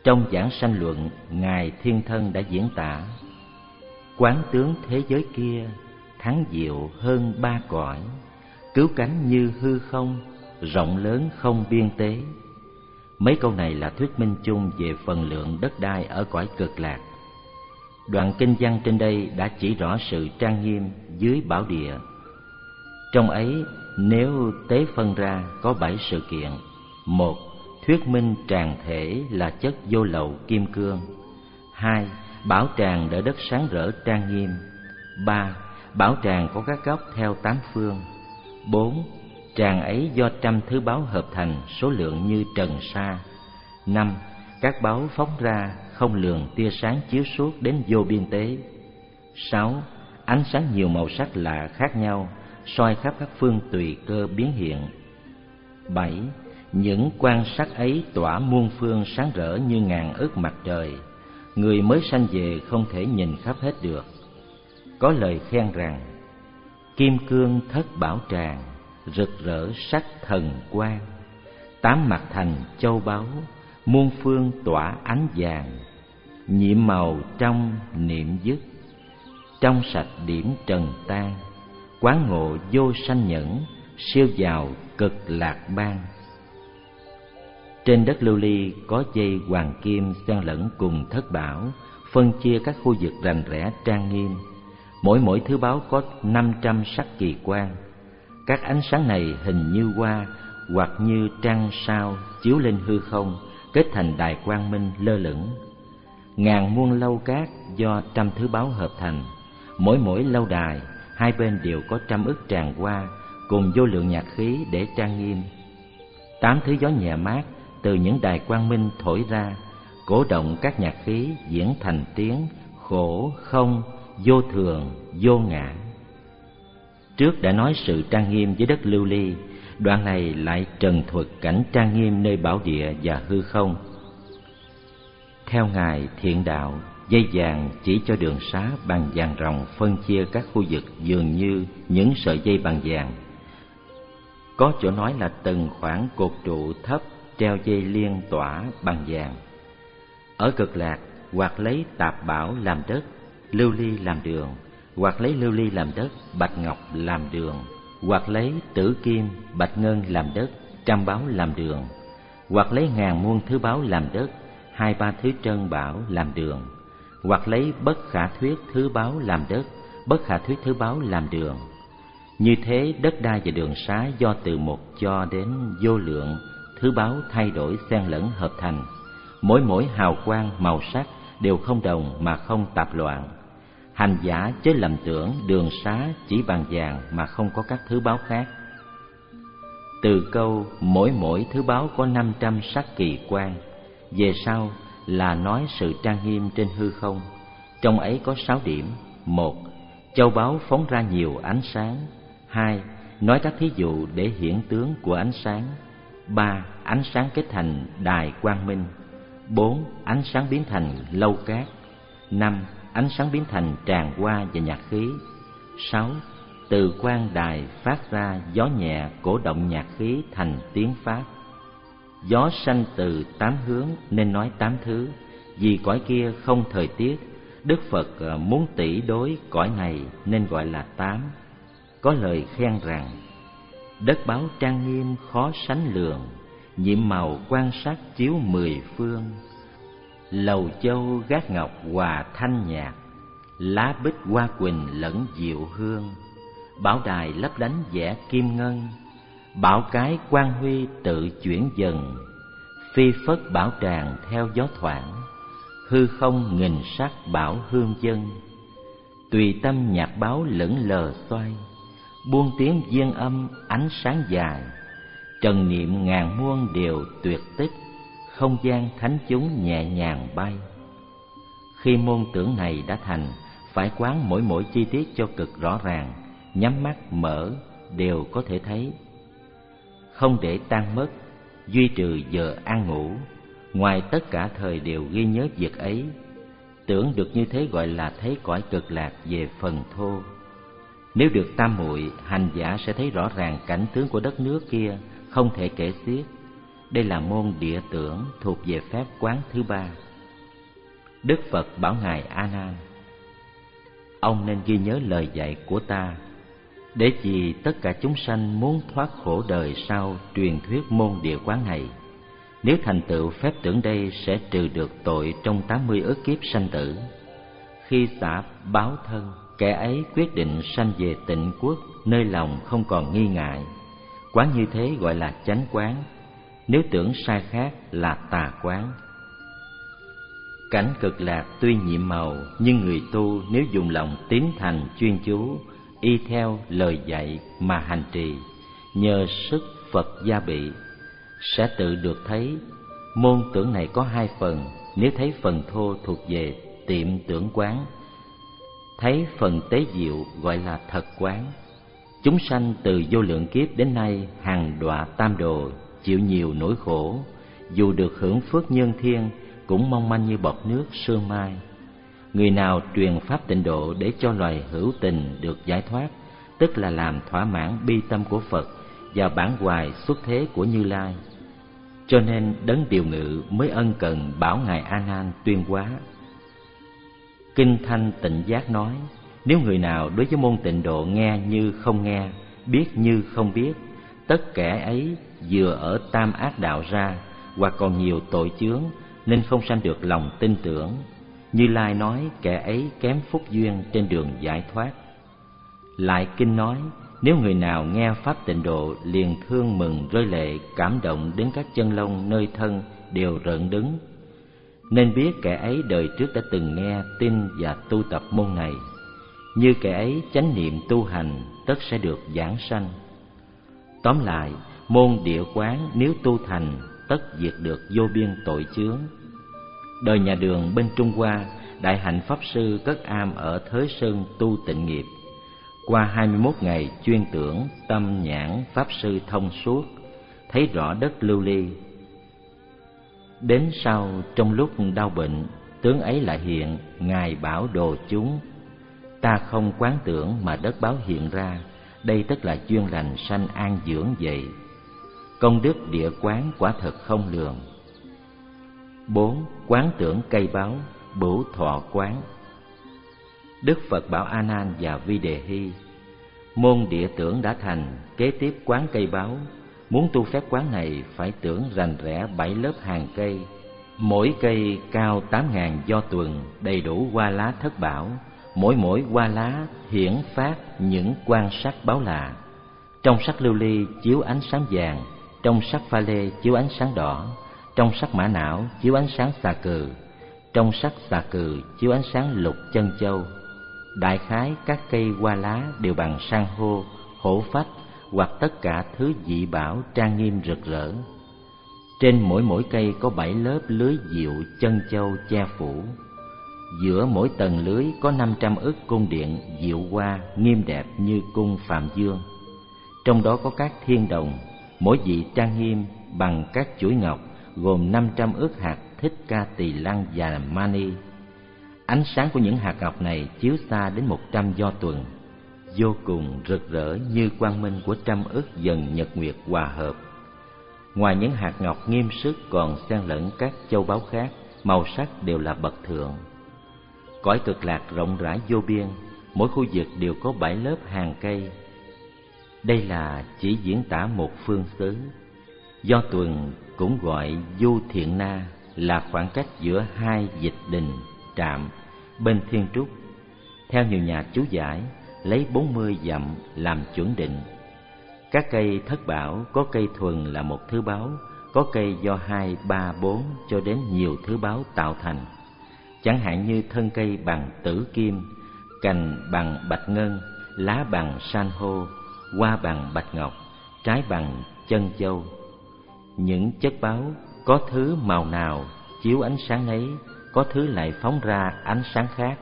Trong giảng sanh luận, Ngài Thiên Thân đã diễn tả: quán tướng thế giới kia thắng diệu hơn ba cõi, cứu cánh như hư không, rộng lớn không biên tế. Mấy câu này là thuyết minh chung về phần lượng đất đai ở cõi Cực Lạc. Đoạn kinh văn trên đây đã chỉ rõ sự trang nghiêm dưới bảo địa. Trong ấy nếu tế phân ra có bảy sự kiện. Một, thuyết minh tràng thể là chất vô lậu kim cương. Hai, bảo tràng đỡ đất sáng rỡ trang nghiêm. Ba, bảo tràng có các góc theo tám phương. Bốn, tràng ấy do trăm thứ báu hợp thành, số lượng như trần sa. Năm, các báu phóng ra không lường tia sáng chiếu suốt đến vô biên tế. Sáu, ánh sáng nhiều màu sắc lạ khác nhau, soi khắp các phương tùy cơ biến hiện. Bảy, những quan sắc ấy tỏa muôn phương sáng rỡ như ngàn ức mặt trời, người mới sanh về không thể nhìn khắp hết được. Có lời khen rằng: kim cương thất bảo tràng, rực rỡ sắc thần quang, tám mặt thành châu báu, muôn phương tỏa ánh vàng, nhiệm màu trong niệm dứt, trong sạch điểm trần tan, quán ngộ vô sanh nhẫn, siêu giàu cực lạc bang. Trên đất lưu ly có dây hoàng kim xen lẫn cùng thất bảo, phân chia các khu vực rành rẽ trang nghiêm. Mỗi mỗi thứ báu có năm trăm sắc kỳ quan. Các ánh sáng này hình như hoa hoặc như trăng sao chiếu lên hư không, kết thành đài quang minh lơ lửng. Ngàn muôn lâu cát do trăm thứ báu hợp thành. Mỗi mỗi lâu đài hai bên đều có trăm ức tràng hoa cùng vô lượng nhạc khí để trang nghiêm. Tám thứ gió nhẹ mát từ những đài quang minh thổi ra, cổ động các nhạc khí diễn thành tiếng khổ không, vô thường, vô ngã. Trước đã nói sự trang nghiêm dưới đất lưu ly, đoạn này lại trần thuật cảnh trang nghiêm nơi bảo địa và hư không. Theo Ngài Thiện Đạo, dây vàng chỉ cho đường xá bằng vàng ròng phân chia các khu vực dường như những sợi dây bằng vàng. Có chỗ nói là từng khoảng cột trụ thấp treo dây liên tỏa bằng vàng. Ở Cực Lạc, hoặc lấy tạp bảo làm đất, lưu ly làm đường, hoặc lấy lưu ly làm đất, bạch ngọc làm đường, hoặc lấy tử kim, bạch ngân làm đất, trăm báu làm đường, hoặc lấy ngàn muôn thứ báu làm đất, hai ba thứ trân bảo làm đường, hoặc lấy bất khả thuyết thứ báu làm đất, bất khả thuyết thứ báu làm đường. Như thế đất đai và đường xá do từ một cho đến vô lượng thứ báu thay đổi xen lẫn hợp thành. Mỗi mỗi hào quang màu sắc đều không đồng mà không tạp loạn. Hành giả chớ lầm tưởng đường xá chỉ bằng vàng mà không có các thứ báu khác. Từ câu mỗi mỗi thứ báu có năm trăm sắc kỳ quan, về sau là nói sự trang nghiêm trên hư không. Trong ấy có sáu điểm. Một, châu báu phóng ra nhiều ánh sáng. Hai, nói các thí dụ để hiển tướng của ánh sáng. Ba, ánh sáng kết thành đài quang minh. Bốn, ánh sáng biến thành lâu cát. Năm, ánh sáng biến thành tràng hoa và nhạc khí. Sáu, từ quan đài phát ra gió nhẹ cổ động nhạc khí thành tiếng pháp. Gió sanh từ tám hướng nên nói tám thứ, vì cõi kia không thời tiết. Đức Phật muốn tỷ đối cõi này nên gọi là tám. Có lời khen rằng: đất báu trang nghiêm khó sánh lường, nhiệm màu quan sát chiếu mười phương. Lầu châu gác ngọc hòa thanh nhạc, lá bích hoa quỳnh lẫn diệu hương. Bảo đài lấp lánh vẽ kim ngân, bảo cái quang huy tự chuyển dần. Phi phất bảo tràng theo gió thoảng, hư không nghìn sắc bảo hương dân. Tùy tâm nhạc báo lững lờ xoay, buông tiếng viên âm ánh sáng dài. Trần niệm ngàn muôn đều tuyệt tích, không gian thánh chúng nhẹ nhàng bay. Khi môn tưởng này đã thành, phải quán mỗi mỗi chi tiết cho cực rõ ràng, nhắm mắt mở đều có thể thấy. Không để tan mất, duy trừ giờ ăn ngủ, ngoài tất cả thời đều ghi nhớ việc ấy. Tưởng được như thế gọi là thấy cõi cực lạc về phần thô. Nếu được tam muội, hành giả sẽ thấy rõ ràng cảnh tướng của đất nước kia không thể kể xiết. đây là môn địa tưởng thuộc về phép quán thứ ba. Đức Phật bảo ngài A Nan: ông nên ghi nhớ lời dạy của ta, để vì tất cả chúng sanh muốn thoát khổ đời sau truyền thuyết môn địa quán này. Nếu thành tựu phép tưởng đây sẽ trừ được tội trong tám mươi ức kiếp sanh tử. Khi xả báo thân, kẻ ấy quyết định sanh về tịnh quốc, nơi lòng không còn nghi ngại. Quán như thế gọi là chánh quán, nếu tưởng sai khác là tà quán. Cảnh cực lạc tuy nhiệm màu, nhưng người tu nếu dùng lòng tín thành chuyên chú, y theo lời dạy mà hành trì, nhờ sức Phật gia bị, sẽ tự được thấy. Môn tưởng này có hai phần, nếu thấy phần thô thuộc về tiệm tưởng quán, thấy phần tế diệu gọi là thật quán. Chúng sanh từ vô lượng kiếp đến nay hằng đọa tam đồ, chịu nhiều nỗi khổ, dù được hưởng phước nhân thiên cũng mong manh như bọt nước sương mai. Người nào truyền pháp tịnh độ để cho loài hữu tình được giải thoát, tức là làm thỏa mãn bi tâm của Phật và bản hoài xuất thế của Như Lai. Cho nên đấng điều ngự mới ân cần bảo ngài A Nan tuyên hóa. Kinh Thanh Tịnh Giác nói: nếu người nào đối với môn tịnh độ nghe như không nghe, biết như không biết, tất kẻ ấy vừa ở tam ác đạo ra, hoặc còn nhiều tội chướng, nên không sanh được lòng tin tưởng. Như Lai nói kẻ ấy kém phúc duyên trên đường giải thoát. Lại kinh nói: nếu người nào nghe pháp tịnh độ liền thương mừng rơi lệ, cảm động đến các chân lông nơi thân đều rợn đứng, nên biết kẻ ấy đời trước đã từng nghe tin và tu tập môn này. Như kẻ ấy chánh niệm tu hành, tất sẽ được giảng sanh. Tóm lại, môn địa quán nếu tu thành, tất diệt được vô biên tội chướng. Đời nhà Đường bên Trung Hoa, Đại Hạnh Pháp Sư cất am ở Thới Sơn tu tịnh nghiệp. Qua hai mươi mốt ngày chuyên tưởng, tâm nhãn Pháp Sư thông suốt, thấy rõ đất lưu ly. Đến sau, trong lúc đau bệnh, tướng ấy lại hiện, Ngài bảo đồ chúng: ta không quán tưởng mà đất báo hiện ra, đây tức là duyên lành sanh an dưỡng vậy. Công đức địa quán quả thật không lường. Bốn. Quán tưởng cây báo, bửu thọ quán. Đức Phật bảo A Nan và Vi Đề Hy: môn địa tưởng đã thành, kế tiếp quán cây báo. Muốn tu phép quán này phải tưởng rành rẽ bảy lớp hàng cây, mỗi cây cao tám ngàn do tuần, đầy đủ hoa lá thất bảo. Mỗi mỗi hoa lá hiển phát những quan sắc báo lạ. Trong sắc lưu ly chiếu ánh sáng vàng, trong sắc pha lê chiếu ánh sáng đỏ, trong sắc mã não chiếu ánh sáng xà cừ, trong sắc xà cừ chiếu ánh sáng lục chân châu. Đại khái các cây hoa lá đều bằng san hô, hổ phách hoặc tất cả thứ dị bảo trang nghiêm rực rỡ. Trên mỗi mỗi cây có bảy lớp lưới diệu chân châu che phủ. Giữa mỗi tầng lưới có năm trăm ức cung điện diệu hoa nghiêm đẹp như cung Phạm Dương. Trong đó có các thiên đồng, mỗi vị trang nghiêm bằng các chuỗi ngọc, gồm năm trăm ức hạt Thích Ca Tỳ Lăng và Mani. Ánh sáng của những hạt ngọc này chiếu xa đến một trăm do tuần, vô cùng rực rỡ như quang minh của trăm ức dần nhật nguyệt hòa hợp. Ngoài những hạt ngọc nghiêm sức còn xen lẫn các châu báu khác, màu sắc đều là bậc thượng. Cõi cực lạc rộng rãi vô biên, mỗi khu vực đều có bảy lớp hàng cây. Đây là chỉ diễn tả một phương xứ. Do tuần cũng gọi Du Thiện Na, là khoảng cách giữa hai dịch đình trạm bên Thiên Trúc. Theo nhiều nhà chú giải, lấy bốn mươi dặm làm chuẩn định. Các cây thất bảo có cây thuần là một thứ báu, có cây do hai, ba, bốn cho đến nhiều thứ báu tạo thành. Chẳng hạn như thân cây bằng tử kim, cành bằng bạch ngân, lá bằng san hô, hoa bằng bạch ngọc, trái bằng chân châu. Những chất báu có thứ màu nào chiếu ánh sáng ấy, có thứ lại phóng ra ánh sáng khác.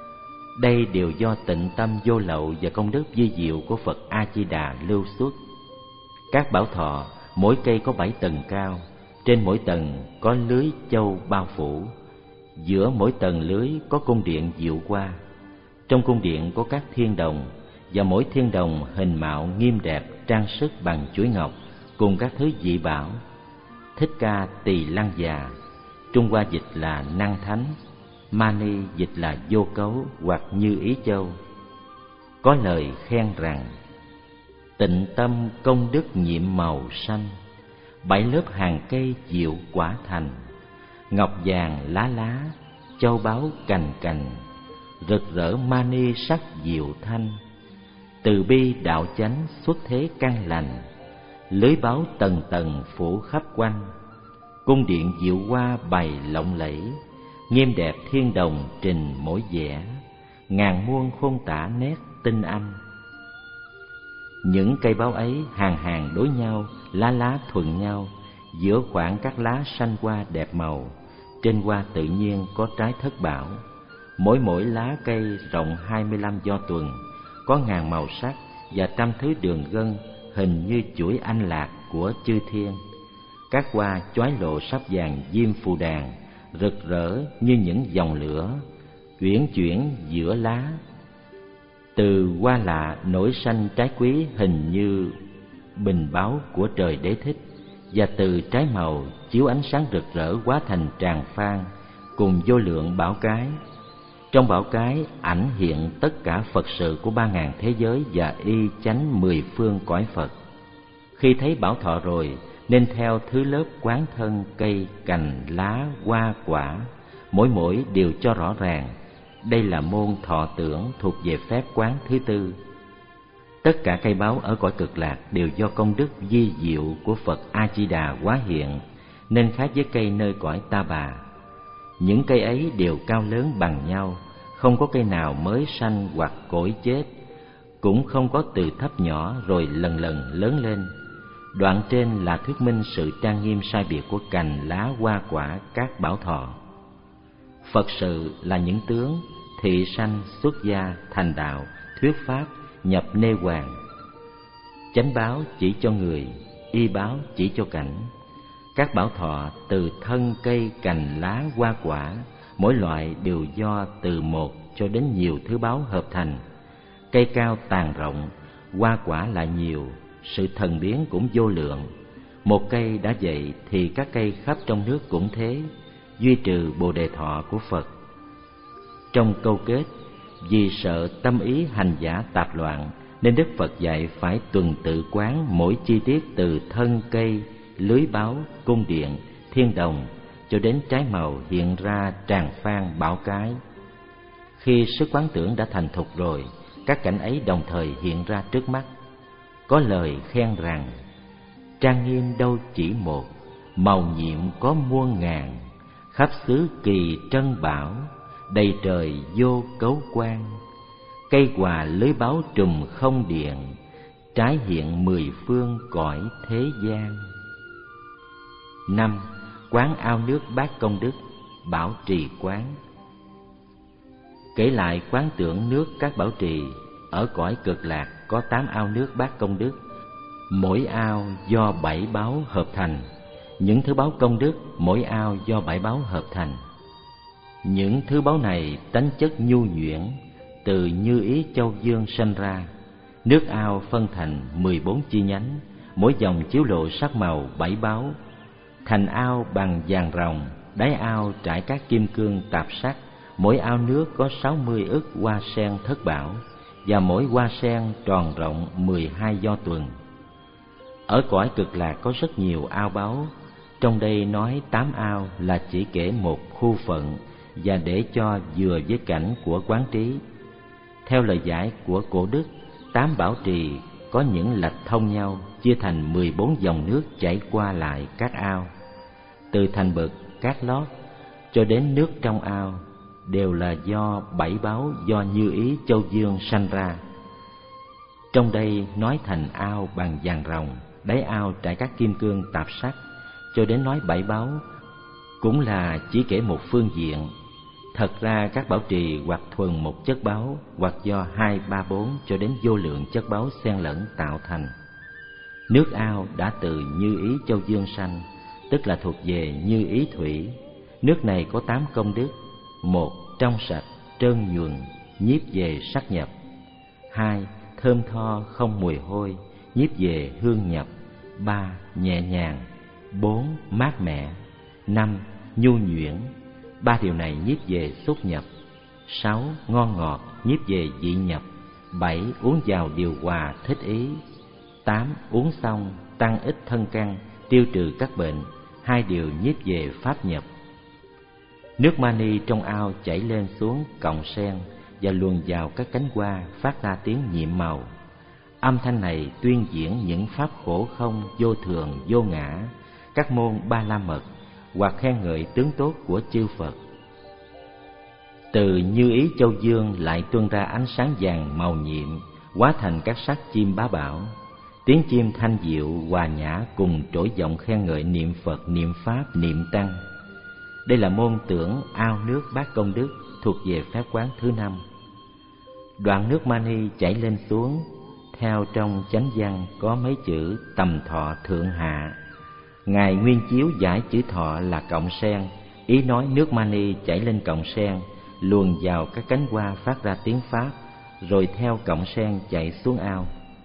Đây đều do tịnh tâm vô lậu và công đức vi diệu của Phật A Di Đà lưu xuất. Các bảo thọ mỗi cây có bảy tầng cao, trên mỗi tầng có lưới châu bao phủ. Giữa mỗi tầng lưới có cung điện diệu hoa. Trong cung điện có các thiên đồng, và mỗi thiên đồng hình mạo nghiêm đẹp trang sức bằng chuỗi ngọc cùng các thứ dị bảo. Thích Ca Tỳ Lăng Già, Trung Hoa dịch là Năng Thánh, Mani dịch là Vô Cấu hoặc Như Ý Châu. Có lời khen rằng: tịnh tâm công đức nhiệm màu xanh, bảy lớp hàng cây diệu quả thành, ngọc vàng lá lá, châu báu cành cành, rực rỡ mani sắc diệu thanh. Từ bi đạo chánh xuất thế căn lành, lưới báo tầng tầng phủ khắp quanh. Cung điện diệu hoa bày lộng lẫy, nghiêm đẹp thiên đồng trình mỗi vẻ, ngàn muôn khôn tả nét tinh anh. Những cây báo ấy hàng hàng đối nhau, lá lá thuận nhau, giữa khoảng các lá xanh hoa đẹp màu. Trên hoa tự nhiên có trái thất bảo, mỗi mỗi lá cây rộng hai mươi lăm do tuần, có ngàn màu sắc và trăm thứ đường gân, hình như chuỗi anh lạc của chư thiên. Các hoa chói lộ sáp vàng diêm phù đàn, rực rỡ như những dòng lửa uyển chuyển giữa lá. Từ hoa lạ nổi xanh trái quý, hình như bình báu của trời đế thích, và từ trái màu chiếu ánh sáng rực rỡ hóa thành tràng phan cùng vô lượng bảo cái. Trong bảo cái ảnh hiện tất cả Phật sự của ba ngàn thế giới và y chánh mười phương cõi Phật. Khi thấy bảo thọ rồi, nên theo thứ lớp quán thân cây, cành, lá, hoa, quả, mỗi mỗi đều cho rõ ràng. Đây là môn thọ tưởng thuộc về phép quán thứ tư. Tất cả cây báo ở cõi Cực Lạc đều do công đức vi diệu của Phật A Di Đà hóa hiện, nên khác với cây nơi cõi Ta Bà. Những cây ấy đều cao lớn bằng nhau, không có cây nào mới sanh hoặc cỗi chết, cũng không có từ thấp nhỏ rồi lần lần lớn lên. Đoạn trên là thuyết minh sự trang nghiêm sai biệt của cành, lá, hoa, quả các bảo thọ. Phật sự là những tướng thị sanh, xuất gia, thành đạo, thuyết pháp, nhập nê hoàng. Chánh báo chỉ cho người, y báo chỉ cho cảnh. Các bảo thọ từ thân cây, cành, lá, hoa, quả, mỗi loại đều do từ một cho đến nhiều thứ báo hợp thành. Cây cao tàn rộng, hoa quả lại nhiều, sự thần biến cũng vô lượng. Một cây đã vậy thì các cây khắp trong nước cũng thế, duy trừ bồ đề thọ của Phật. Trong câu kết, vì sợ tâm ý hành giả tạp loạn, nên Đức Phật dạy phải tuần tự quán mỗi chi tiết từ thân cây, lưới báo, cung điện, thiên đồng cho đến trái màu hiện ra tràng phan bảo cái. Khi sức quán tưởng đã thành thục rồi, các cảnh ấy đồng thời hiện ra trước mắt. Có lời khen rằng: trang nghiêm đâu chỉ một, màu nhiệm có muôn ngàn, khắp xứ kỳ trân bảo, đầy trời vô cấu quan. Cây hòa lưới báo trùm không điện, trái hiện mười phương cõi thế gian. Năm. Quán ao nước bát công đức, bảo trì quán. Kể lại quán tưởng nước các bảo trì, ở cõi Cực Lạc có tám ao nước bát công đức, mỗi ao do bảy báo hợp thành. Những thứ báo công đức mỗi ao do bảy báo hợp thành. Những thứ báo này tánh chất nhu nhuyễn, từ Như Ý Châu Dương sanh ra. Nước ao phân thành mười bốn chi nhánh, mỗi dòng chiếu lộ sắc màu bảy báo. Thành ao bằng vàng ròng, đáy ao trải các kim cương tạp sắc. Mỗi ao nước có sáu mươi ức hoa sen thất bảo, và mỗi hoa sen tròn rộng mười hai do tuần. Ở cõi Cực Lạc có rất nhiều ao báu. Trong đây nói tám ao là chỉ kể một khu phận, và để cho vừa với cảnh của quán trí. Theo lời giải của cổ đức, tám bảo trì có những lạch thông nhau, chia thành mười bốn dòng nước chảy qua lại các ao. Từ thành bực, cát lót cho đến nước trong ao đều là do bảy báo do Như Ý Châu Dương sanh ra. Trong đây nói thành ao bằng vàng ròng, đáy ao trải các kim cương tạp sắc, cho đến nói bảy báo cũng là chỉ kể một phương diện. Thật ra các bảo trì hoặc thuần một chất báo, hoặc do hai ba bốn cho đến vô lượng chất báo xen lẫn tạo thành. Nước ao đã từ Như Ý Châu Dương sanh, tức là thuộc về Như Ý thủy. Nước này có tám công đức: một, trong sạch, trơn nhuần, nhiếp về sắc nhập. Hai, thơm tho không mùi hôi, nhiếp về hương nhập. Ba, nhẹ nhàng, Bốn, mát mẻ. Năm, nhu nhuyễn. Ba điều này nhiếp về xúc nhập. Sáu, ngon ngọt, nhiếp về vị nhập. Bảy, uống vào điều hòa thích ý. Tám, uống xong tăng ích thân căn, tiêu trừ các bệnh. Hai điều nhiếp về pháp nhập. Nước mani trong ao chảy lên xuống cọng sen và luồn vào các cánh hoa, phát ra tiếng nhiệm màu. Âm thanh này tuyên diễn những pháp khổ không, vô thường, vô ngã, các môn ba la mật, hoặc khen ngợi tướng tốt của chư Phật. Từ Như Ý Châu Dương lại tuôn ra ánh sáng vàng màu nhiệm, hóa thành các sắc chim bá bảo. Tiếng chim thanh diệu hòa nhã cùng trỗi giọng khen ngợi niệm Phật, niệm Pháp, niệm Tăng. Đây là môn tưởng ao nước bát công đức, thuộc về phép quán thứ năm. Đoạn nước mani chảy lên xuống, theo trong chánh văn có mấy chữ tầm thọ thượng hạ. Ngài Nguyên Chiếu giải chữ thọ là cọng sen, ý nói nước mani chảy lên cọng sen, luồn vào các cánh hoa phát ra tiếng Pháp, rồi theo cọng sen chạy xuống ao.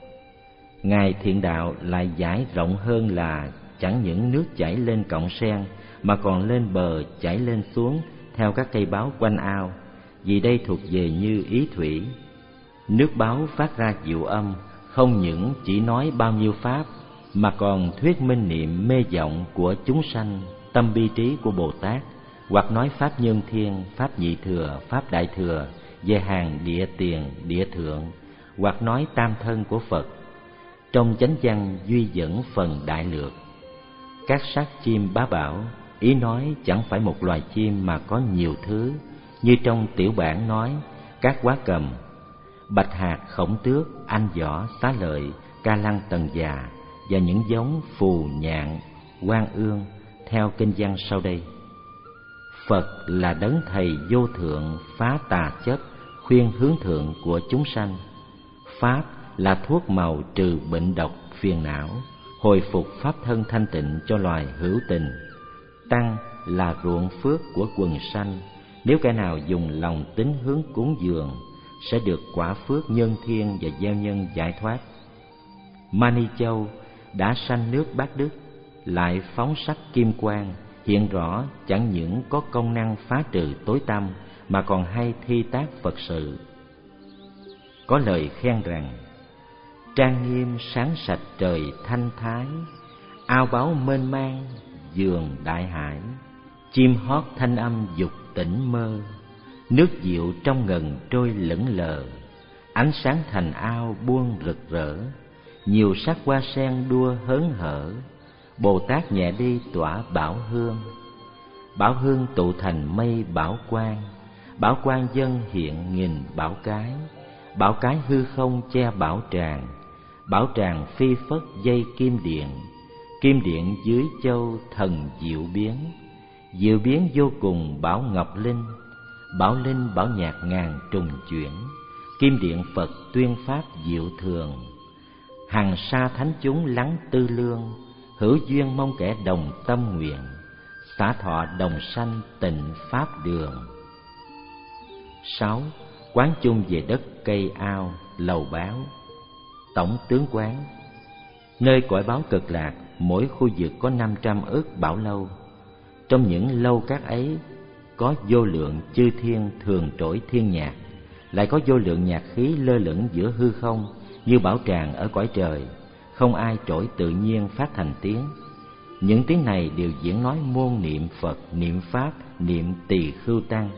Ngài Thiện Đạo lại giải rộng hơn là chẳng những nước chảy lên cọng sen, mà còn lên bờ chảy lên xuống theo các cây báo quanh ao, vì đây thuộc về như ý thủy. Nước báo phát ra diệu âm, không những chỉ nói bao nhiêu pháp, mà còn thuyết minh niệm mê vọng của chúng sanh, tâm bi trí của Bồ Tát, hoặc nói pháp nhân thiên, pháp nhị thừa, pháp đại thừa về hàng địa tiền, địa thượng, hoặc nói tam thân của Phật. Trong chánh văn duy dẫn phần đại lược. Các sắc chim bá bảo, ý nói chẳng phải một loài chim mà có nhiều thứ, như trong tiểu bản nói các quá cầm, bạch hạt, khổng tước, anh võ, xá lợi, ca lăng tần già và những giống phù, nhạn, quan ương theo kinh văn sau đây. Phật là đấng thầy vô thượng, phá tà chấp, khuyên hướng thượng của chúng sanh. Pháp là thuốc màu trừ bệnh độc phiền não, hồi phục pháp thân thanh tịnh cho loài hữu tình. Tăng là ruộng phước của quần sanh, nếu kẻ nào dùng lòng tín hướng cúng dường sẽ được quả phước nhân thiên và gieo nhân giải thoát. Mani Châu đã sanh nước bát đức, lại phóng sắc kim quang, hiện rõ chẳng những có công năng phá trừ tối tăm mà còn hay thi tác Phật sự. Có lời khen rằng: trang nghiêm sáng sạch trời thanh thái, ao báo mênh mang giường đại hải, chim hót thanh âm dục tỉnh mơ, nước diệu trong ngần trôi lững lờ, ánh sáng thành ao buông rực rỡ, nhiều sắc hoa sen đua hớn hở, Bồ Tát nhẹ đi tỏa bảo hương. Bảo hương tụ thành mây bảo quang, bảo quang dân hiện nghìn bảo cái, bảo cái hư không che bảo tràng, bảo tràng phi phất dây kim điện, kim điện dưới châu thần diệu biến, diệu biến vô cùng bảo ngọc linh, bảo linh bảo nhạc ngàn trùng chuyển, kim điện Phật tuyên pháp diệu thường, hằng sa thánh chúng lắng tư lương, hữu duyên mong kẻ đồng tâm nguyện, xả thọ đồng sanh tịnh pháp đường. Sáu, quán chung về đất cây ao lầu báo. Tổng tướng quán: nơi cõi báo Cực Lạc, mỗi khu vực có năm trăm ức bảo lâu. Trong những lâu các ấy có vô lượng chư thiên thường trỗi thiên nhạc, lại có vô lượng nhạc khí lơ lửng giữa hư không như bảo tràng ở cõi trời, không ai trỗi tự nhiên phát thành tiếng. Những tiếng này đều diễn nói môn niệm Phật, niệm Pháp, niệm Tỳ Khưu Tăng.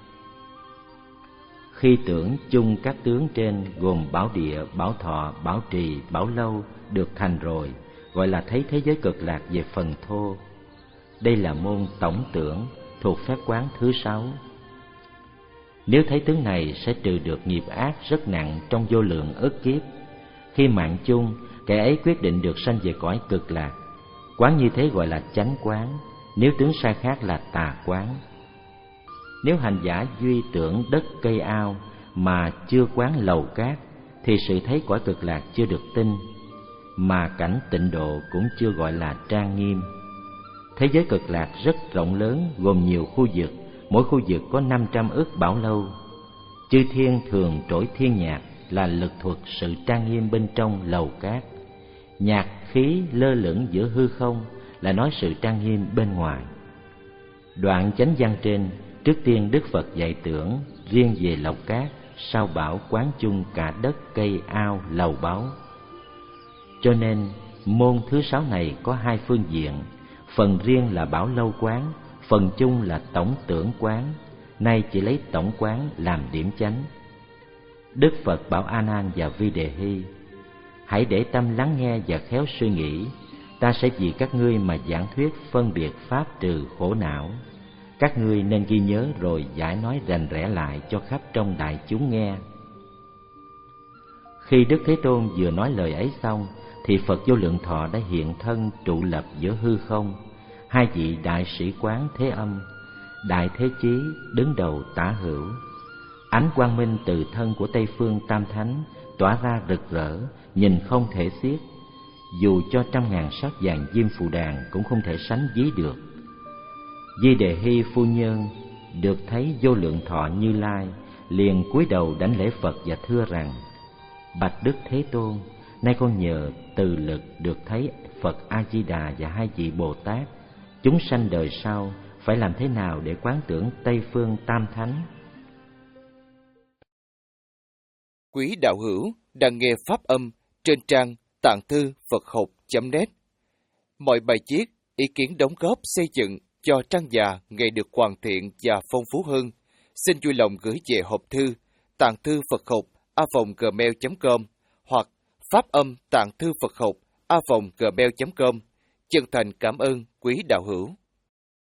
Khi tưởng chung các tướng trên gồm bảo địa, bảo thọ, bảo trì, bảo lâu được thành rồi, gọi là thấy thế giới Cực Lạc về phần thô. Đây là môn tổng tưởng thuộc phép quán thứ sáu. Nếu thấy tướng này sẽ trừ được nghiệp ác rất nặng trong vô lượng ức kiếp. Khi mạng chung, kẻ ấy quyết định được sanh về cõi Cực Lạc. Quán như thế gọi là chánh quán, nếu tướng sai khác là tà quán. Nếu hành giả duy tưởng đất cây ao mà chưa quán lầu cát, thì sự thấy cõi Cực Lạc chưa được tinh, mà cảnh tịnh độ cũng chưa gọi là trang nghiêm. Thế giới Cực Lạc rất rộng lớn, gồm nhiều khu vực, mỗi khu vực có năm trăm ức bảo lâu. Chư thiên thường trỗi thiên nhạc là lực thuật sự trang nghiêm bên trong lầu cát. Nhạc khí lơ lửng giữa hư không là nói sự trang nghiêm bên ngoài. Đoạn chánh văn trên, trước tiên Đức Phật dạy tưởng riêng về lộc cát, sao bảo quán chung cả đất, cây, ao, lầu báu. Cho nên môn thứ sáu này có hai phương diện, phần riêng là bảo lâu quán, phần chung là tổng tưởng quán. Nay chỉ lấy tổng quán làm điểm chánh. Đức Phật bảo A Nan và Vi Đề Hy: hãy để tâm lắng nghe và khéo suy nghĩ. Ta sẽ vì các ngươi mà giảng thuyết phân biệt pháp trừ khổ não. Các ngươi nên ghi nhớ rồi giải nói rành rẽ lại cho khắp trong đại chúng nghe. Khi Đức Thế Tôn vừa nói lời ấy xong, thì Phật Vô Lượng Thọ đã hiện thân trụ lập giữa hư không. Hai vị đại sĩ quán Thế Âm, Đại Thế Chí đứng đầu tả hữu. Ánh quang minh từ thân của Tây Phương Tam Thánh tỏa ra rực rỡ, nhìn không thể xiết. Dù cho trăm ngàn sắc vàng diêm phù đàn cũng không thể sánh ví được. Di Đề Hy phu nhân được thấy Vô Lượng Thọ Như Lai, liền cúi đầu đảnh lễ Phật và thưa rằng: bạch Đức Thế Tôn, nay con nhờ từ lực được thấy Phật A Di Đà và hai vị Bồ Tát, chúng sanh đời sau phải làm thế nào để quán tưởng Tây Phương Tam Thánh? Quý đạo hữu đang nghe pháp âm trên trang tạng thư Phật học chấm net. Mọi bài viết, ý kiến đóng góp xây dựng cho trang già ngày được hoàn thiện và phong phú hơn, xin vui lòng gửi về hộp thư tạng thư Phật học a vòng gmail chấm com hoặc pháp âm tạng thư Phật học a vòng gmail chấm com. Chân thành cảm ơn quý đạo hữu.